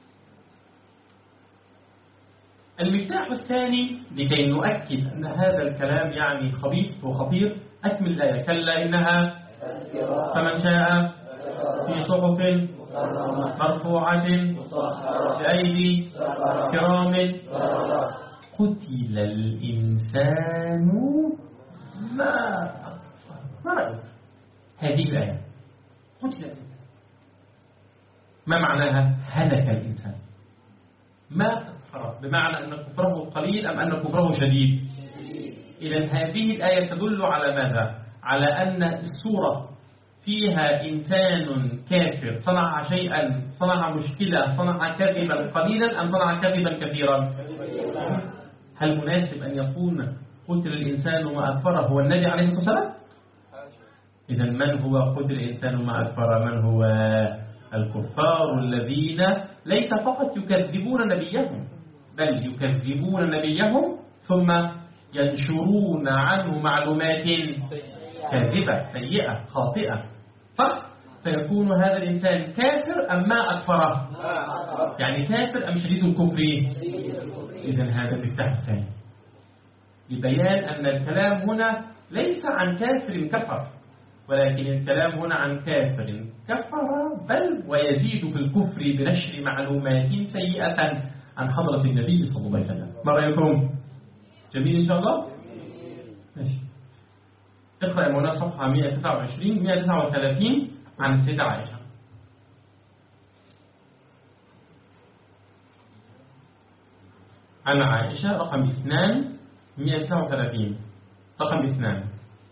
المفتاح الثاني لكي نؤكد أن هذا الكلام يعني خبيث وخطير. أكمل الآية. كلا إنها فمن شاء في صحف مرفوعة بأيدي كرام. قتل الإنسان ما رأيك؟ هذه الآية قتل الإنسان ما معناها؟ هلك الإنسان. ما كفر بمعنى أن كفره قليل أم أن كفره شديد؟ إذن هذه الآية تدل على ماذا؟ على أن السورة فيها إنسان كافر صنع شيئا، صنع مشكلة، صنع كذبا قليلا أم صنع كذبا كثيرا؟ هل مناسب أن يكون قتل الإنسان ما أكفره هو النبي عليه الصلاة والسلام؟ إذن من هو قتل الإنسان ما أكفره؟ من هو؟ الكفار الذين ليس فقط يكذبون نبيهم، بل يكذبون نبيهم ثم ينشرون عنه معلومات كاذبة سيئة خاطئة، صح؟ فيكون هذا الإنسان كافر أم ما أكفره؟ يعني كافر أم شديد الكفر؟ إذن هذا الاتهام الثاني لبيان أن الكلام هنا ليس عن كافر كفر، ولكن الكلام هنا عن كافر كفر بل ويزيد في الكفر بنشر معلومات سيئة عن حضرة النبي صلى الله عليه وسلم. ما رأيكم؟ جميل إن شاء الله؟ ماشي. اقرأ يا مولانا صفحة 129 139 عن السيدة عائشة. عن عائشة رقم 2 139 رقم 2.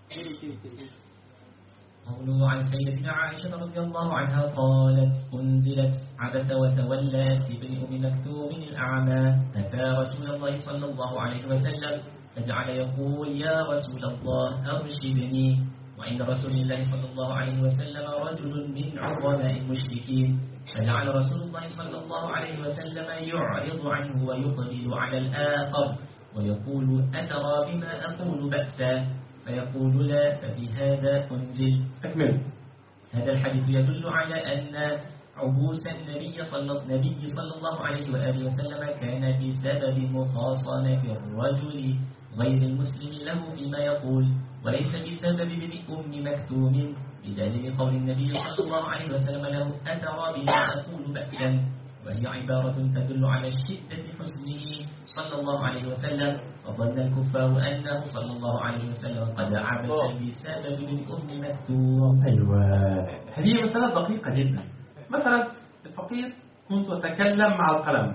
قوله عن سيدتنا عائشة رضي الله عنها قالت: أنزلت عبس وتولى في ابن أم مكتوم الأعمى، أتى رسول الله صلى الله عليه وسلم فجعل يقول: يا رسول الله أرشدني. وعند رسول الله صلى الله عليه وسلم رجل من عظماء المشركين، فجعل رسول الله صلى الله عليه وسلم يعرض عنه ويقبل على الآخر ويقول: أترى بما أقول بأسا؟ فيقول: لا، فبهذا أنزل. أكمل. هذا الحديث يدل على أن عبوس النبي صلى الله عليه وآله وسلم كان بسبب مخاصمة الرجل غير المسلم له فيما يقول، وليس بسبب ابن أم مكتوم، بدليل قول النبي صلى الله عليه وسلم له: أترى بما أقول بأسا؟ وهي عبارة تدل على شدة حزنه صلى الله عليه وسلم، فظن الكفار أنه صلى الله عليه وسلم قد عبس بسبب ابن أم مكتوم. أيوة، هذه مسألة دقيقة جدا. مثلا الفقير كنت أتكلم مع القلم،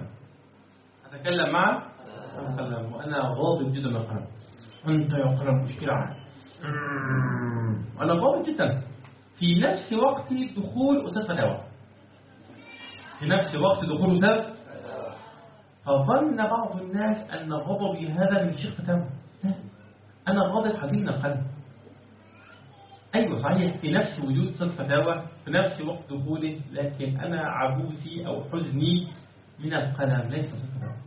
وأنا غاضب جدا من القلم. أنت يا قلم مشكلة عادي، وأنا غاضب جدا. في نفس وقت دخول أستاذ فتاوى، فظن بعض الناس أن غضبي هذا من شيخ فتاوى. أنا غاضب حزين من القلم. أيوة صحيح، في نفس وجود أستاذ فتاوى، في نفس وقت دخوله، لكن أنا عبوسي أو حزني من القلم ليس أستاذ فتاوى.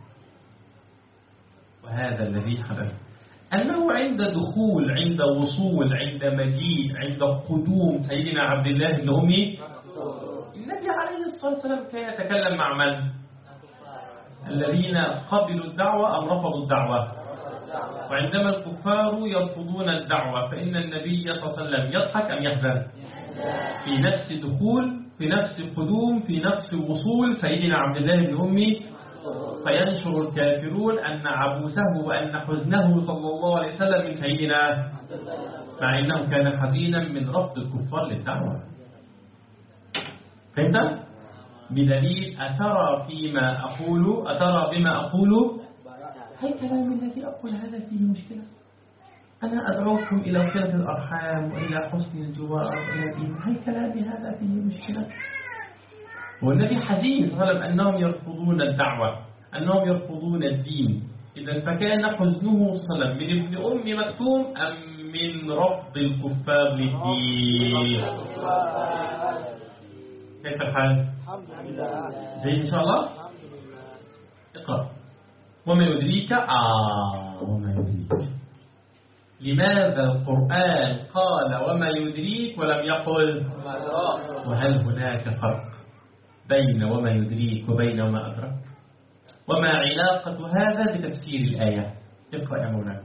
وهذا الذي حدث أنه عند دخول، عند وصول، عند مجيء، عند قدوم سيدنا عبد الله بن أمي، النبي عليه الصلاة والسلام كان يتكلم مع من؟ الذين قبلوا الدعوة أم رفضوا الدعوة؟ وعندما الكفار يرفضون الدعوة فإن النبي صلى الله عليه وسلم يضحك أم يحزن؟ في نفس دخول، في نفس قدوم، في نفس وصول سيدنا عبد الله بن أمي، فينشر الكافرون أن عبوسه وأن حزنه صلى الله عليه وسلم من سيدنا، مع أنه كان حزينا من رفض الكفار للدعوة. فهمت؟ بدليل: أترى بما أقول هل كلام الذي أقول هذا فيه مشكلة؟ أنا أدعوكم إلى صلة الأرحام وإلى حسن الجوار وإلى دين، هل كلامي هذا فيه مشكلة؟ والنبي حزين صلى الله عليه وسلم أنهم يرفضون الدعوة، أنهم يرفضون الدين. إذا فكان حزنه صلى الله عليه وسلم من ابن أم مكتوم أم من رفض الكفار للدين؟ كيف الحال؟ زين إن شاء الله؟ اقرأ. وما يدريك لماذا القرآن قال وما يدريك ولم يقل وهل هناك فرق بين وما يدريك وبين وما أدرك؟ وما علاقة هذا بتفسير الآية؟ اقرأ يا مولانا.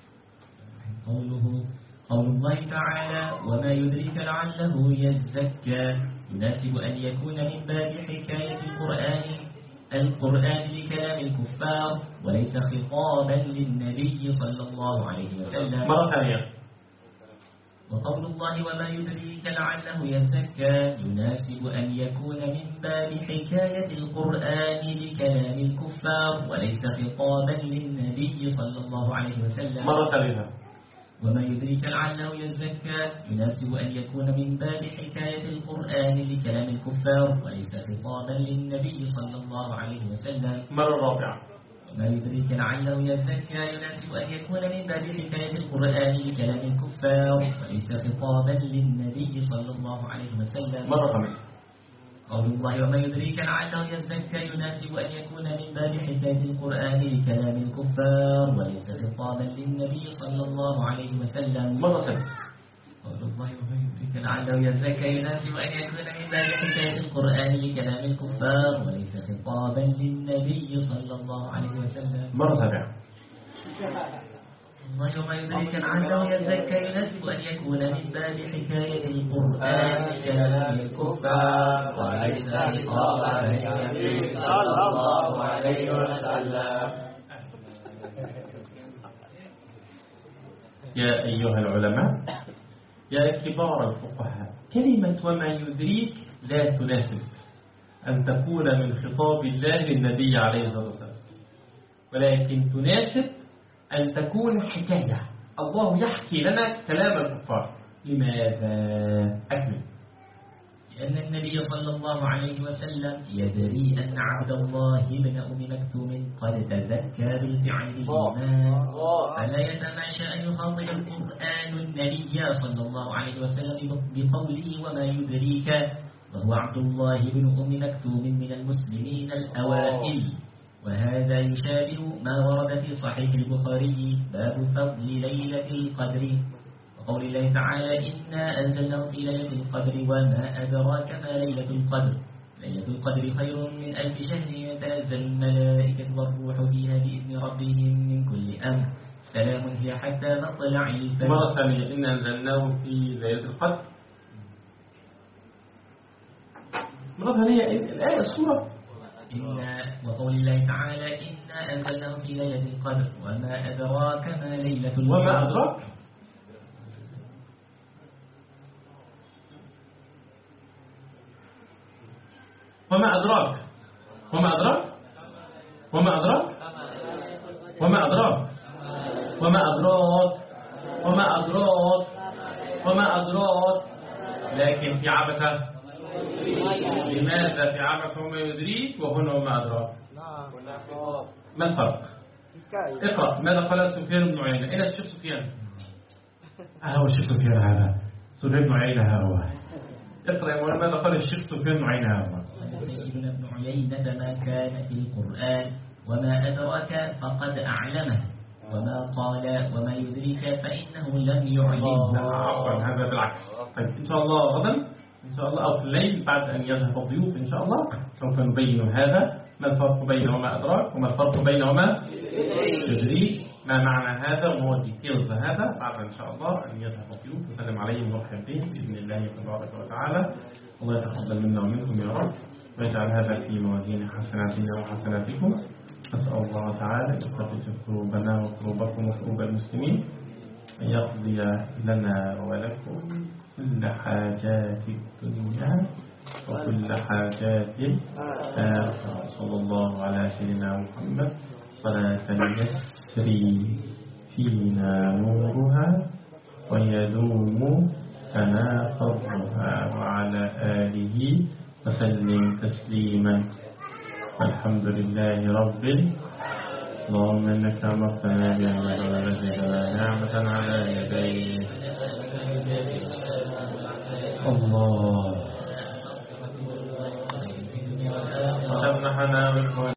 قول الله تعالى: وما يدريك لعله يزكى، يناسب أن يكون من باب حكاية القرآن لكلام الكفار وليس خطابا للنبي صلى الله عليه وسلم. مرة ثانية. وقول الله: وما يدريك لعله يزكى، يناسب أن يكون من باب حكاية القرآن لكلام الكفار وليس خطابا للنبي صلى الله عليه وسلم. مرة ثالثة. وما يدريك لعله يزكى، يناسب أن يكون من باب حكاية القرآن لكلام الكفار وليس خطابا للنبي صلى الله عليه وسلم. مرة رابعة. وما يدريك لعله يزكى، يناسب أن يكون من باب حكاية القرآن لكلام الكفار وليس خطابا للنبي صلى الله عليه وسلم. مرة خامسة. قول الله وما يدريك لعله يزكى يناسب أن يكون من باب حكاية القرآن لكلام الكفار وليس خطابا للنبي صلى الله عليه وسلم. مرة ثانية. قول الله وما يدريك لعله يزكى يناسب أن يكون من باب حكاية القرآن لكلام الكفار وليس خطابا للنبي صلى الله عليه وسلم. مرة ثانية. الله وما يدريك لعله يزكى يناسب أن يكون من باب حكاية القرآن لكلام الكفار وليس خطابا للنبي صلى الله عليه وسلم. يا أيها العلماء، يا كبار الفقهاء، كلمة وما يدريك لا تناسب أن تكون من خطاب الله للنبي عليه الصلاة والسلام، ولكن تناسب أن تكون حكاية الله يحكي لنا كلام الكفار. لماذا؟ أكمل. لأن النبي صلى الله عليه وسلم يدري أن عبد الله بن أم مكتوم قد تذكى بالفعل الإيمان، فلا يتماشى أن يخاطب القرآن النبي صلى الله عليه وسلم بقوله وما يدريك وهو عبد الله بن أم مكتوم من المسلمين الأوائل. وهذا يشابه ما ورد في صحيح البخاري باب فضل ليلة القدر وقول الله تعالى إنا أنزلناه في ليلة القدر وما أدراك ما ليلة القدر ليلة القدر خير من 1000 شهر يتنزل الملائكة والروح فيها بإذن ربهم من كل أمر سلام هي حتى مطلع الفجر. مرة ثانية. إنا أنزلناه في ليلة القدر. مرة ثانية. الآية السورة. وقول الله تعالى إنا أنزلناه في ليلة القدر وما أدراك ما ليلة القدر. وما أدراك. وما أدراك. وما أدراك. وما أدراك. وما أدراك. وما أدراك. وما أدراك. وما أدراك. لكن في عبثة. لماذا في عبث وما يدريك وهنا وما أدراك؟ ما الفرق؟ اقرأ. ماذا قال سفيان بن عيينة؟ أين الشيخ سفيان؟ هو الشيخ سفيان هذا. سفيان بن عيينة هو. اقرأ يا مولانا. ماذا قال الشيخ سفيان بن عيينة هو؟ سيدنا ابن عيينة ما كان في القرآن وما أدراك فقد أعلمه وما قال وما يدريك فإنه لم يعلمه. عفوا هذا بالعكس. طيب إن شاء الله غدا إن شاء الله أو في الليل بعد أن يذهب الضيوف إن شاء الله سوف نبين هذا. ما الفرق بين وما أدراك وما الفرق بين وما يدريك، ما معنى هذا وما هو الديتيلز هذا بعد إن شاء الله أن يذهب الضيوف وسلم عليهم ورحمة بهم بإذن الله تبارك وتعالى. الله يتقبل منا ومنكم يا رب ويجعل هذا في موازين حسناتنا وحسناتكم. أسأل الله تعالى أن يثبت قلوبنا وقلوبكم وقلوب المسلمين، أن يقضي لنا ولكم كل حاجات الدنيا وكل حاجات الآخرة. صلى الله على سيدنا محمد صلاة يسري فينا نورها ويدوم سنا فضلها وعلى آله وسلم تسليما. والحمد لله رب اللهم إنك أمرتنا بأن نعمة على يديه